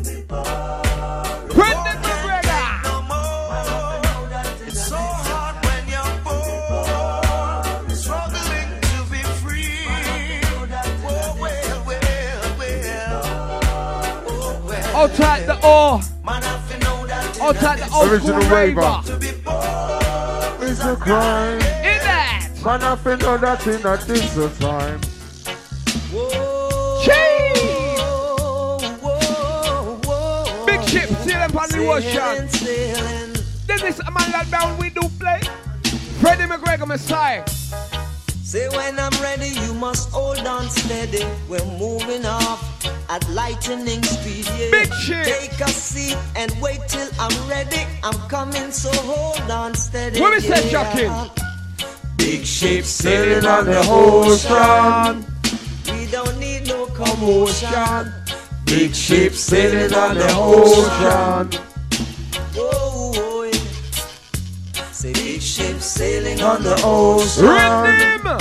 Freddie McGregor! No more. It's so hard when you're poor, struggling to be free. Oh, well, well, well. Oh, well. I'll take the O. Man, I feel know that it's I'll not take the this old Original school raver. raver. to be poor. It's a crime. In that! Man, I feel know that in a this a time. Cheese! Big ship, sailing on the ocean. Then this man like down we do play. Freddie McGregor, Messiah. Say when I'm ready, you must hold on steady. We're moving off at lightning speed, yeah. Big ship. Take a seat and wait till I'm ready. I'm coming, so hold on steady. What we say, yeah. Jackie? Big ship Sailing on the ocean. We don't need no commotion. Big ship sailing on the ocean. Oh, oh, yeah. Say big ship sailing On the ocean. Rhythm!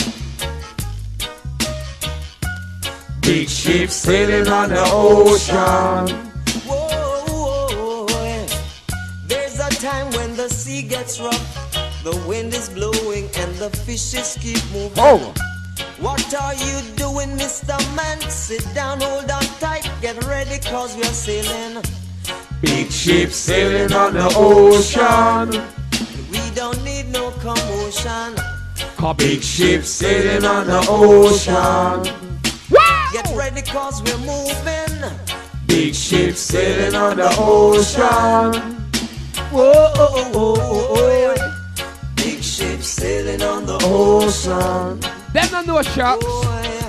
Big ship sailing on the ocean. Whoa, whoa, yeah. There's a time when the sea gets rough, the wind is blowing and the fishes keep moving. Oh, What are you doing, Mr. Man? Sit down, hold on tight, get ready, cause we're sailing. big ship sailing on the ocean. We don't need no commotion. Big ship sailing on the ocean. Get ready, cause we're moving. Big ship sailing on the ocean. Whoa, oh, oh, oh, oh. Big ship sailing on the Ocean. Them don't know shots. ocean.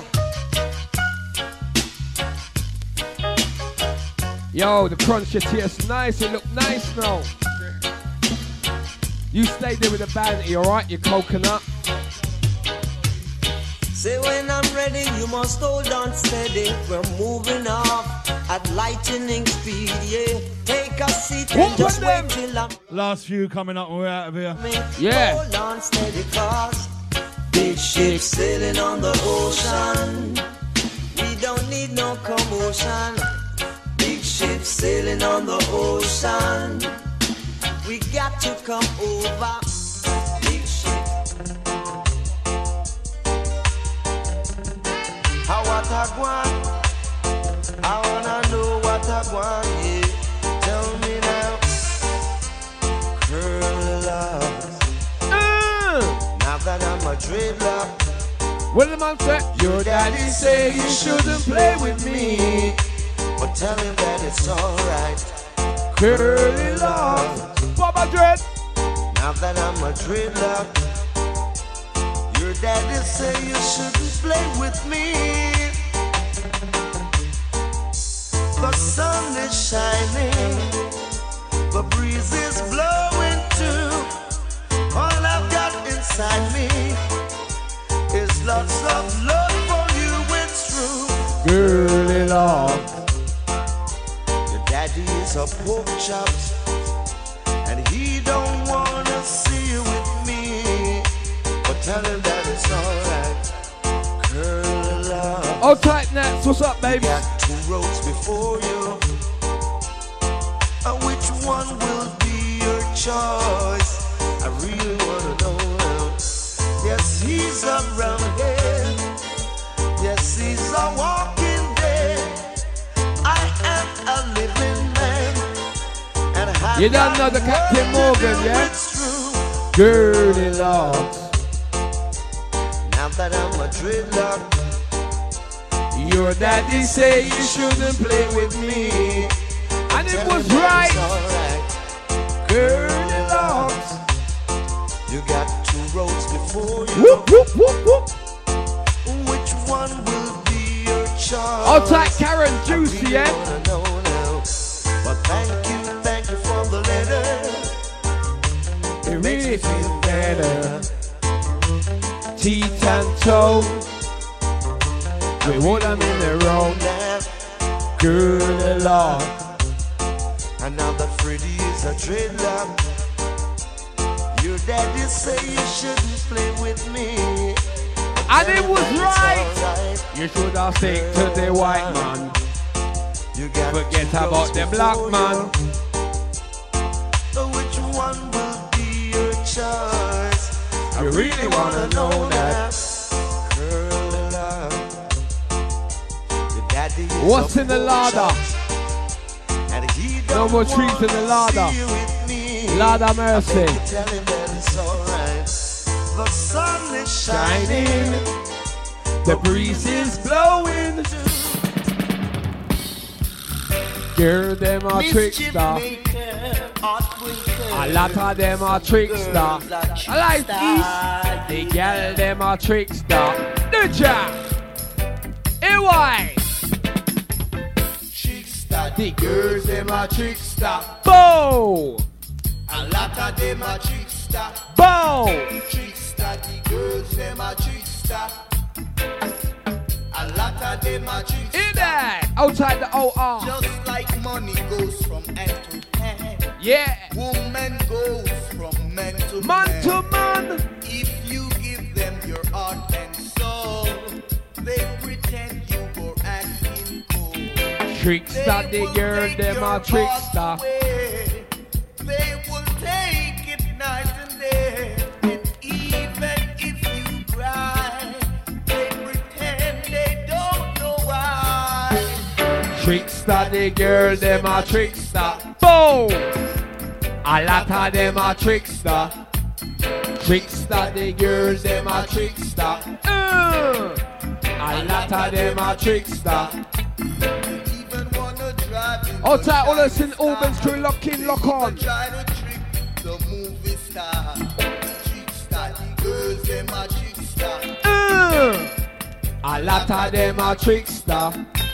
Yo, the crunch your tastes nice. It look nice now. You stay there with the bounty, alright? Your coconut. Say when I'm ready, you must hold on steady. We're moving off at lightning speed, yeah. Take a seat and What just was them? wait till I'm Last few coming up and we're out of here. Yeah. Hold on steady, cause big ship sailing on the ocean. We don't need no commotion. Big ship sailing on the ocean. We got to come over. Big ship. How what I want? I wanna know what I want, yeah. Tell me now. Curly love. Now that I'm a dreadlock. What did the man say? Your daddy say you shouldn't play with me. But tell him that it's alright. Curly love. Papa Dread. Now that I'm a dreadlock. Your daddy say you shouldn't play with me. The sun is shining, the breeze is blowing too. All I've got inside me is lots of love for you, it's true. Girly love. Your daddy is a pork chop, and he don't wanna see you with me. But tell him that it's alright. Girly love. Oh, tight Nats, what's up, baby? Got two roads before you. Which one will be your choice? I really wanna know. Yes, he's around here. Yes, he's a walking dead. I am a living man, and I you don't know the Captain Morgan, yeah? It's true. Girly love. Now that I'm a dreadlock, your daddy say you shouldn't play with me, and it was right. Girly loves. You got two roads before you. Whoop, whoop, whoop, whoop. Which one will be your choice? I'll take Karen Juicy, I really yeah? wanna know now. But thank you for the letter. It really feels better. Teeth and toe. We want them in the road. Girly love. And now that Freddy is a dreadlock. Your daddy say you shouldn't play with me. And it was right. You should have stick to the white man. You got forget about the black man. Which one will be your choice? I really wanna know that. Girly love. Your daddy is What's a in the pork larder? chop, and he No don't more treats in the wanna larder. see you with me. Lord of mercy. You tell him that it's alright. The sun is shining, the breeze is blowing. Girl, them a trickster. A lot of them are trickster. I like this. The girl, them a trickster. The job. AY. trickster. The girls, them a trickster. Bow. A lot of them are trickster. Bow. Trickster, the girls, them are trickster. A lot of them are trickster. In there. Outside the OR. Just like money goes from hand to hand. Yeah. Woman goes from man to Man to man. If you give them your heart and soul, they pretend you were acting cool. Trickster, the girl, them a trickster. They will take it night and day. And even if you cry, they pretend they don't know why. Trickster, the girl, them a trickster. Boom! A lot of them a trickster. Trickster, the girls, them a trickster. A lot of them a trickster. Outside all us in Albans crew, lock in, lock on. Try to trick the movie star. Trickster, the girls, them a trickster. A lot of them a trickster.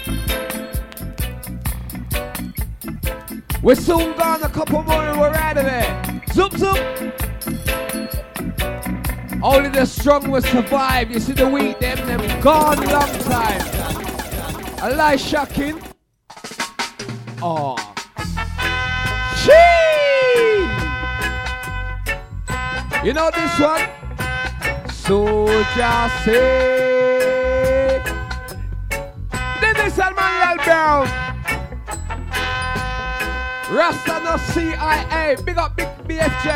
We're soon gone, a couple more and we're out of there. Zoop, zoop. Only the strong will survive. You see the weak, them gone long time. I like shocking. Oh. Chee! You know this one? Soldier say. This is Salman Lal Brown. Rasta no CIA. Big up Big BFJ.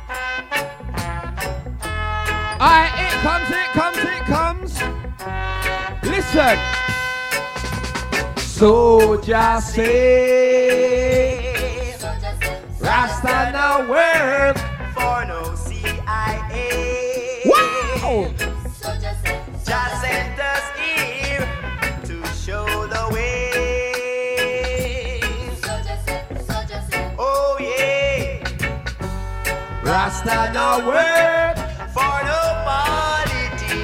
Alright, it comes, it comes, it comes. Listen. Soldier say. Rasta no work For no CIA. Wow! Just sent us here to show the way. Oh yeah. Rasta no work For no politician.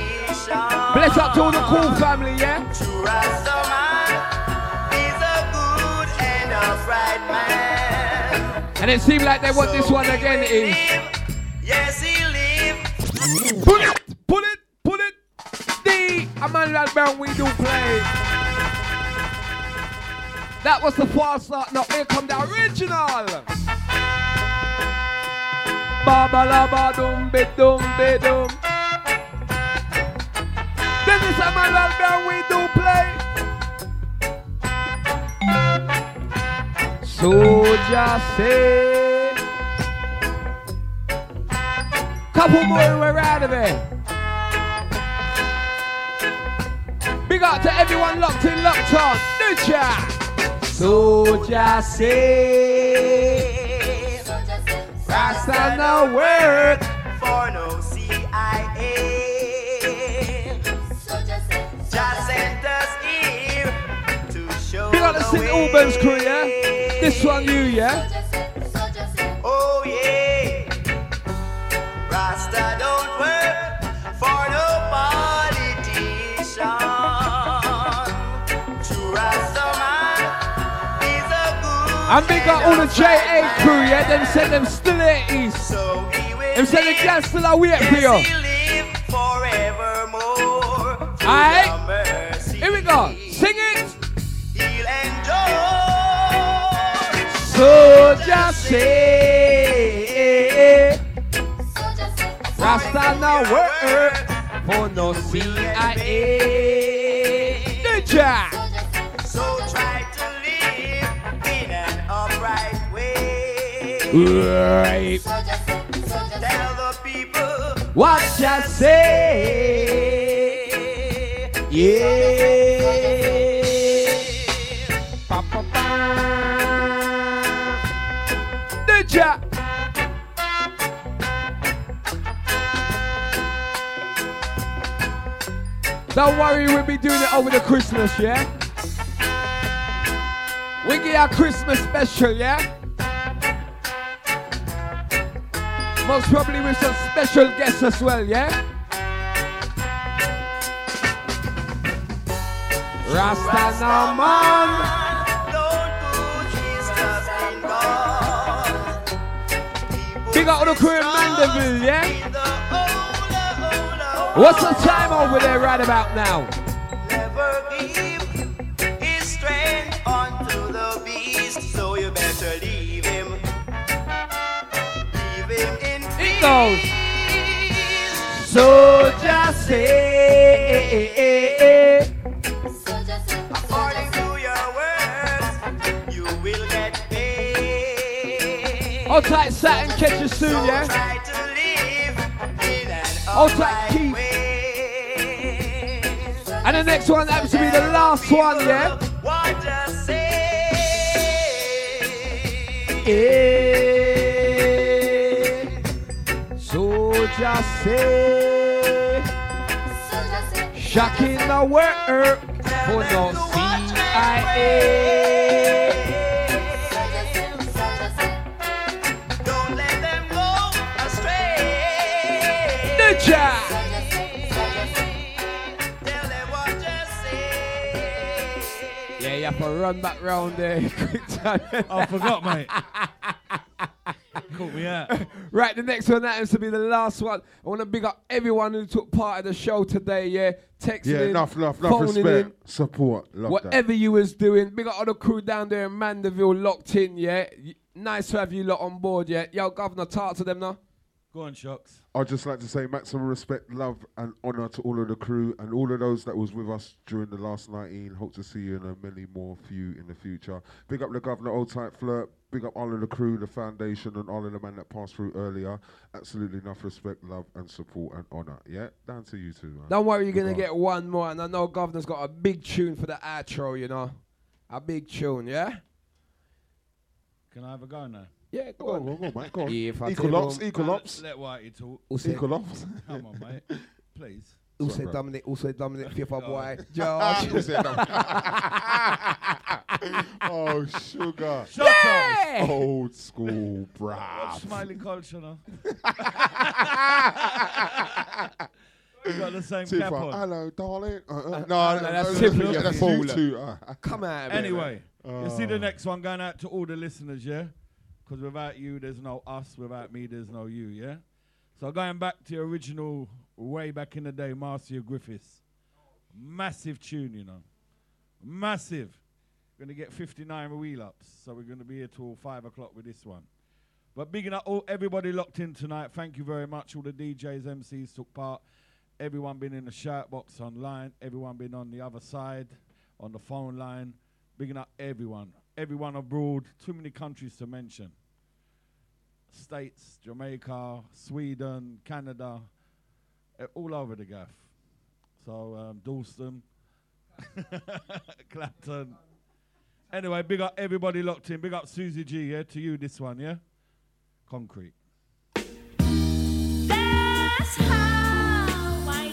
this up to all the cool family, yeah? True Rastaman is a good and upright man. And it seemed like they want this one again, it is. Yes, he live. Pull it, pull it, pull it. The Emmanuel Brown we do play. That was the fast start. Now here come the original. Baba la ba dum be dum be dum. Then this Emmanuel Brown we do play. Soldier say. Couple more and we're out of there. Big up to everyone locked in, locked on. New chat. Soldier say, Rasta no work For no CIA. Just sent us here to show Big up to the St. way. Albans crew, yeah? This one you, yeah? Oh yeah, Rasta don't work for no politician. True Rasta man is a good. And big up all the JA crew, yeah? Them said them still at east. So he will Them said the gas still are waiting for you. yes, he live forevermore. Through Aight. your mercy, Here we go. Sing it. he'll enjoy. Soldier say, Rasta no work for no CIA. Ninja. So try to live in an upright way. Right. Tell the people What ya say? Yeah. Ba, ba, ba. Ninja. Don't worry, we'll be doing it over the Christmas, yeah? We get our Christmas special, yeah? Most probably with some special guests as well, yeah? Rasta no man. don't put his trust in God. Big up all the crew in Mandeville, yeah? In the old, What's the time over there right about now? never give his strength unto the beast. So you better leave him. Leave him in It peace. goes. Soldier say, According to your words, you will get paid. hold tight, Saturn, catch you soon, So yeah? try to live in an Hold tight, upright Keith. way. And the next one happens to be the last one, yeah? What you say? Yeah. Soldier say, shocking the work for no CIA. Don't let them go astray. Ninja. Tell them what you say. Yeah, you have to run back round there. Quick time. I forgot, mate. Caught me out. Right, the next one happens to be the last one. I want to big up everyone who took part of the show today, yeah? Texting Yeah, in, enough phoning respect, in, support, love whatever you was doing. Big up all the crew down there in Mandeville locked in, yeah? Nice to have you lot on board, yeah? Yo, Governor, talk to them now. Go on, Shocks. I'd just like to say maximum respect, love and honour to all of the crew and all of those that was with us during the last 19. Hope to see you and many more few in the future. Big up the Governor, Old Tight Flirt. Big up all of the crew, the foundation and all of the men that passed through earlier. Absolutely enough respect, love and support and honour. Yeah, down to you too, man. Don't worry, you're going to Goodbye. get one more. And I know Governor's got a big tune for the outro, you know? A big tune, yeah? Can I have a go now? Yeah, Go on, mate, go on. If I Equal tell ops, them- equal ops, Let Whitey talk. Who said, equal ops. Come on, mate. Please. who Sorry, said bro. Dominic, fifth of boy? Who George. said that? Oh, sugar. Shut up. Yeah! Old school, What's bruv. smiling culture now? Got the same Too cap far. on. Hello, darling. no, No, that's Tiffany, you that's fool. you two. Come out of it. Anyway, you see the next one going out to all the listeners, yeah? Because without you, there's no us. Without me, there's no you, yeah? So going back to the original, way back in the day, Marcia Griffiths. Massive tune, you know. Massive. We're going to get 59 wheel-ups, so we're going to be here till 5 o'clock with this one. But bigging up everybody locked in tonight. Thank you very much. All the DJs, MCs took part. Everyone been in the shout box online. Everyone been on the other side, on the phone line. Bigging up everyone. Everyone abroad. Too many countries to mention. States, Jamaica, Sweden, Canada, all over the gaff. So Dalston, Clapton. Anyway, big up everybody locked in. Big up Susie G, yeah? To you this one, yeah? Concrete. That's how I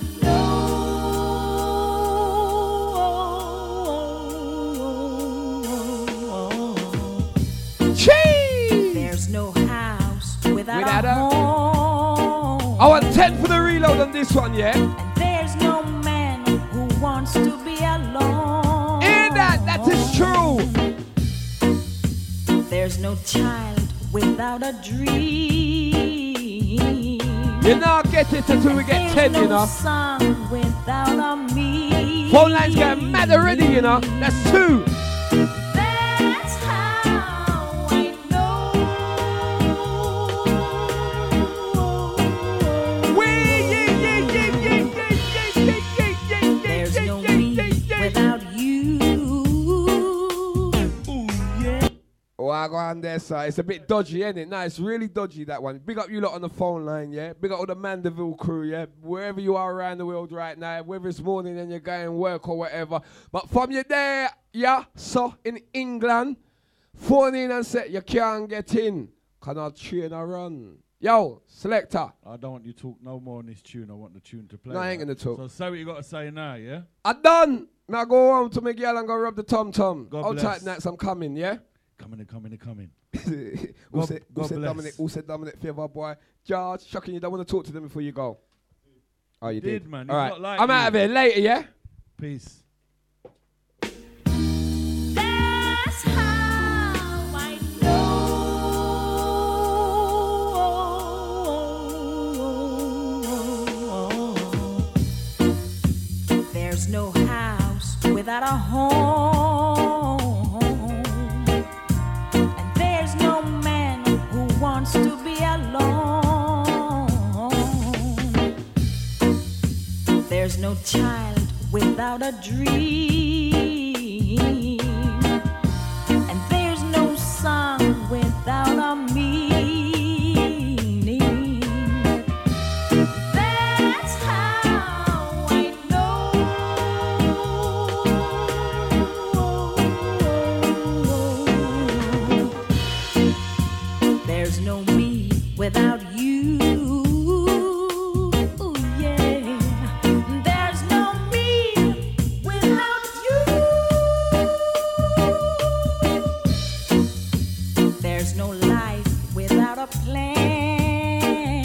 know. Cheese! There's no house without Without a a- home. I want 10 for the reload on this one, yeah? And there's no man who wants to be alone. Hear that? That is true. There's no child without a dream. You know, get it until we get 10, you know. Sun without a me. Phone lines getting mad already, you know. That's 2. That's how I know. There's no me without you. Oh, I go on there, sir. It's a bit dodgy, ain't it? No, it's really dodgy, that one. Big up you lot on the phone line, yeah? Big up all the Mandeville crew, yeah? Wherever you are around the world right now, whether it's morning and you're going work or whatever. But from you there, yeah, so in England, phone in and say you can't get in. Cannot train or run. Yo, selector. I don't want you to talk no more on this tune. I want the tune to play. No, I ain't right? gonna talk. So say what you got to say now, yeah? I done. Now go home to my girl and go rub the tom-tom. God I'll bless. tighten that, I'm coming, yeah? Coming. Who God said bless. Dominic Favor, boy? George, shocking you don't want to talk to them before you go. Oh, you did? Man. All He's right. not like I'm you. out of here later, yeah? Peace. That's how I know. There's no house without a home. And there's no man who wants to be alone. There's no child without a dream. And there's no song without a meaning. That's how I know. There's no me without you. Ooh, yeah. There's no me without you. There's no life without a plan.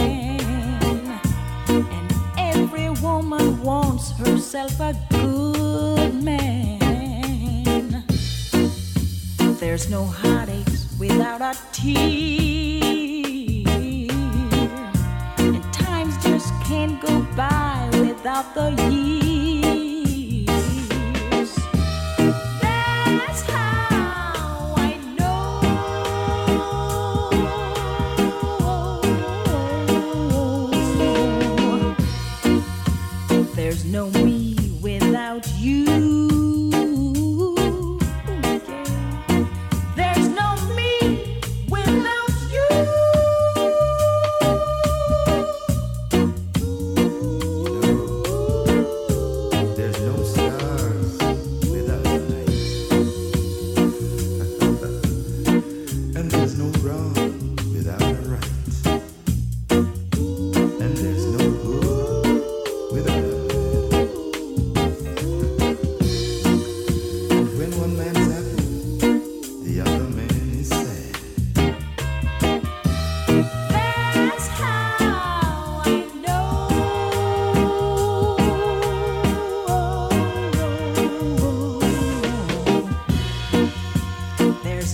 And every woman wants herself a good man. There's no heartaches without a tear. And times just can't go by without the years. That's how I know. There's no me without you. There's no me without you. There's no stars without light.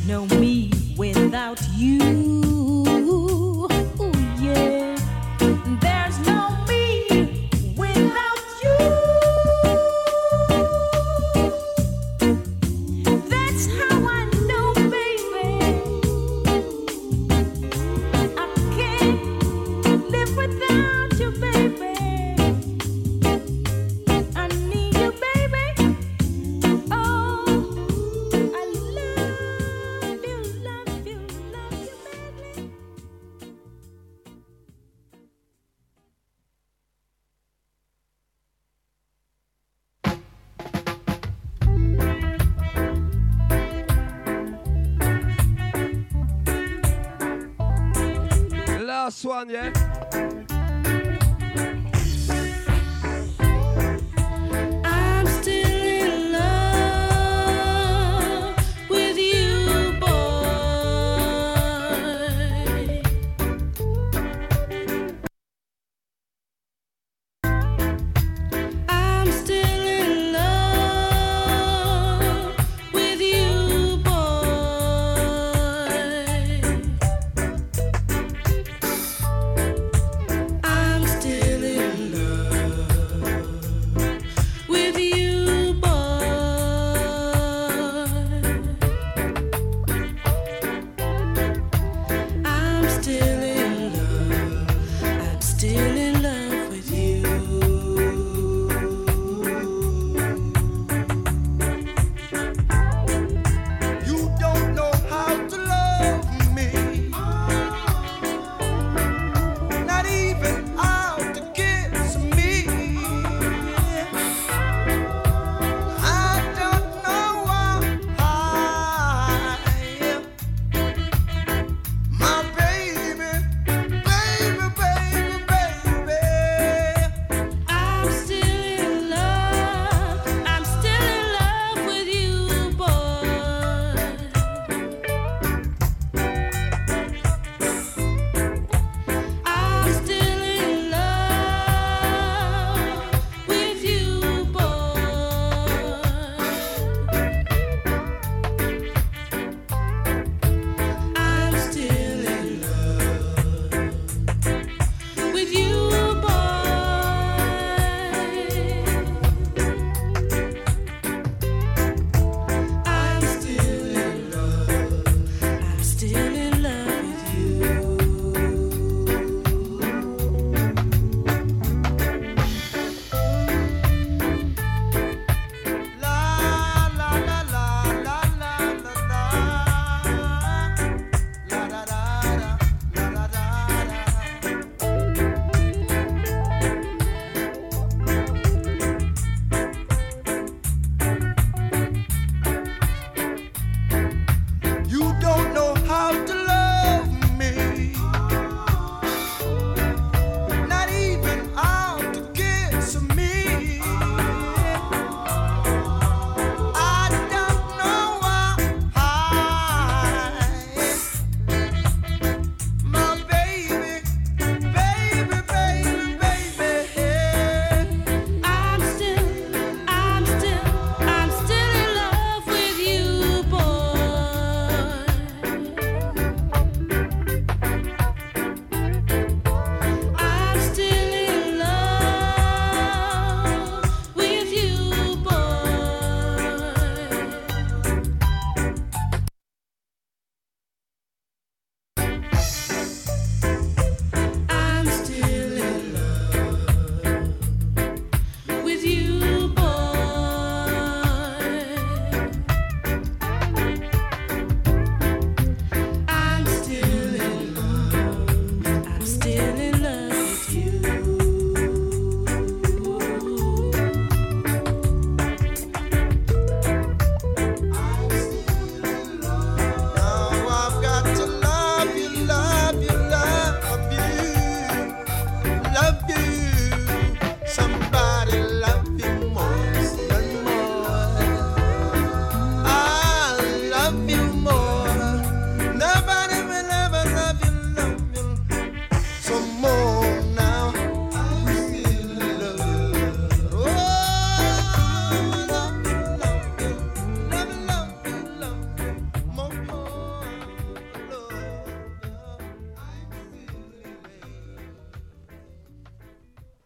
know me without you. Ooh, yeah. There's no me without you. That's how I know, baby. I can't live without you, baby. I need you, baby. Oh, I love you, love you, love you, baby. Last one, yeah?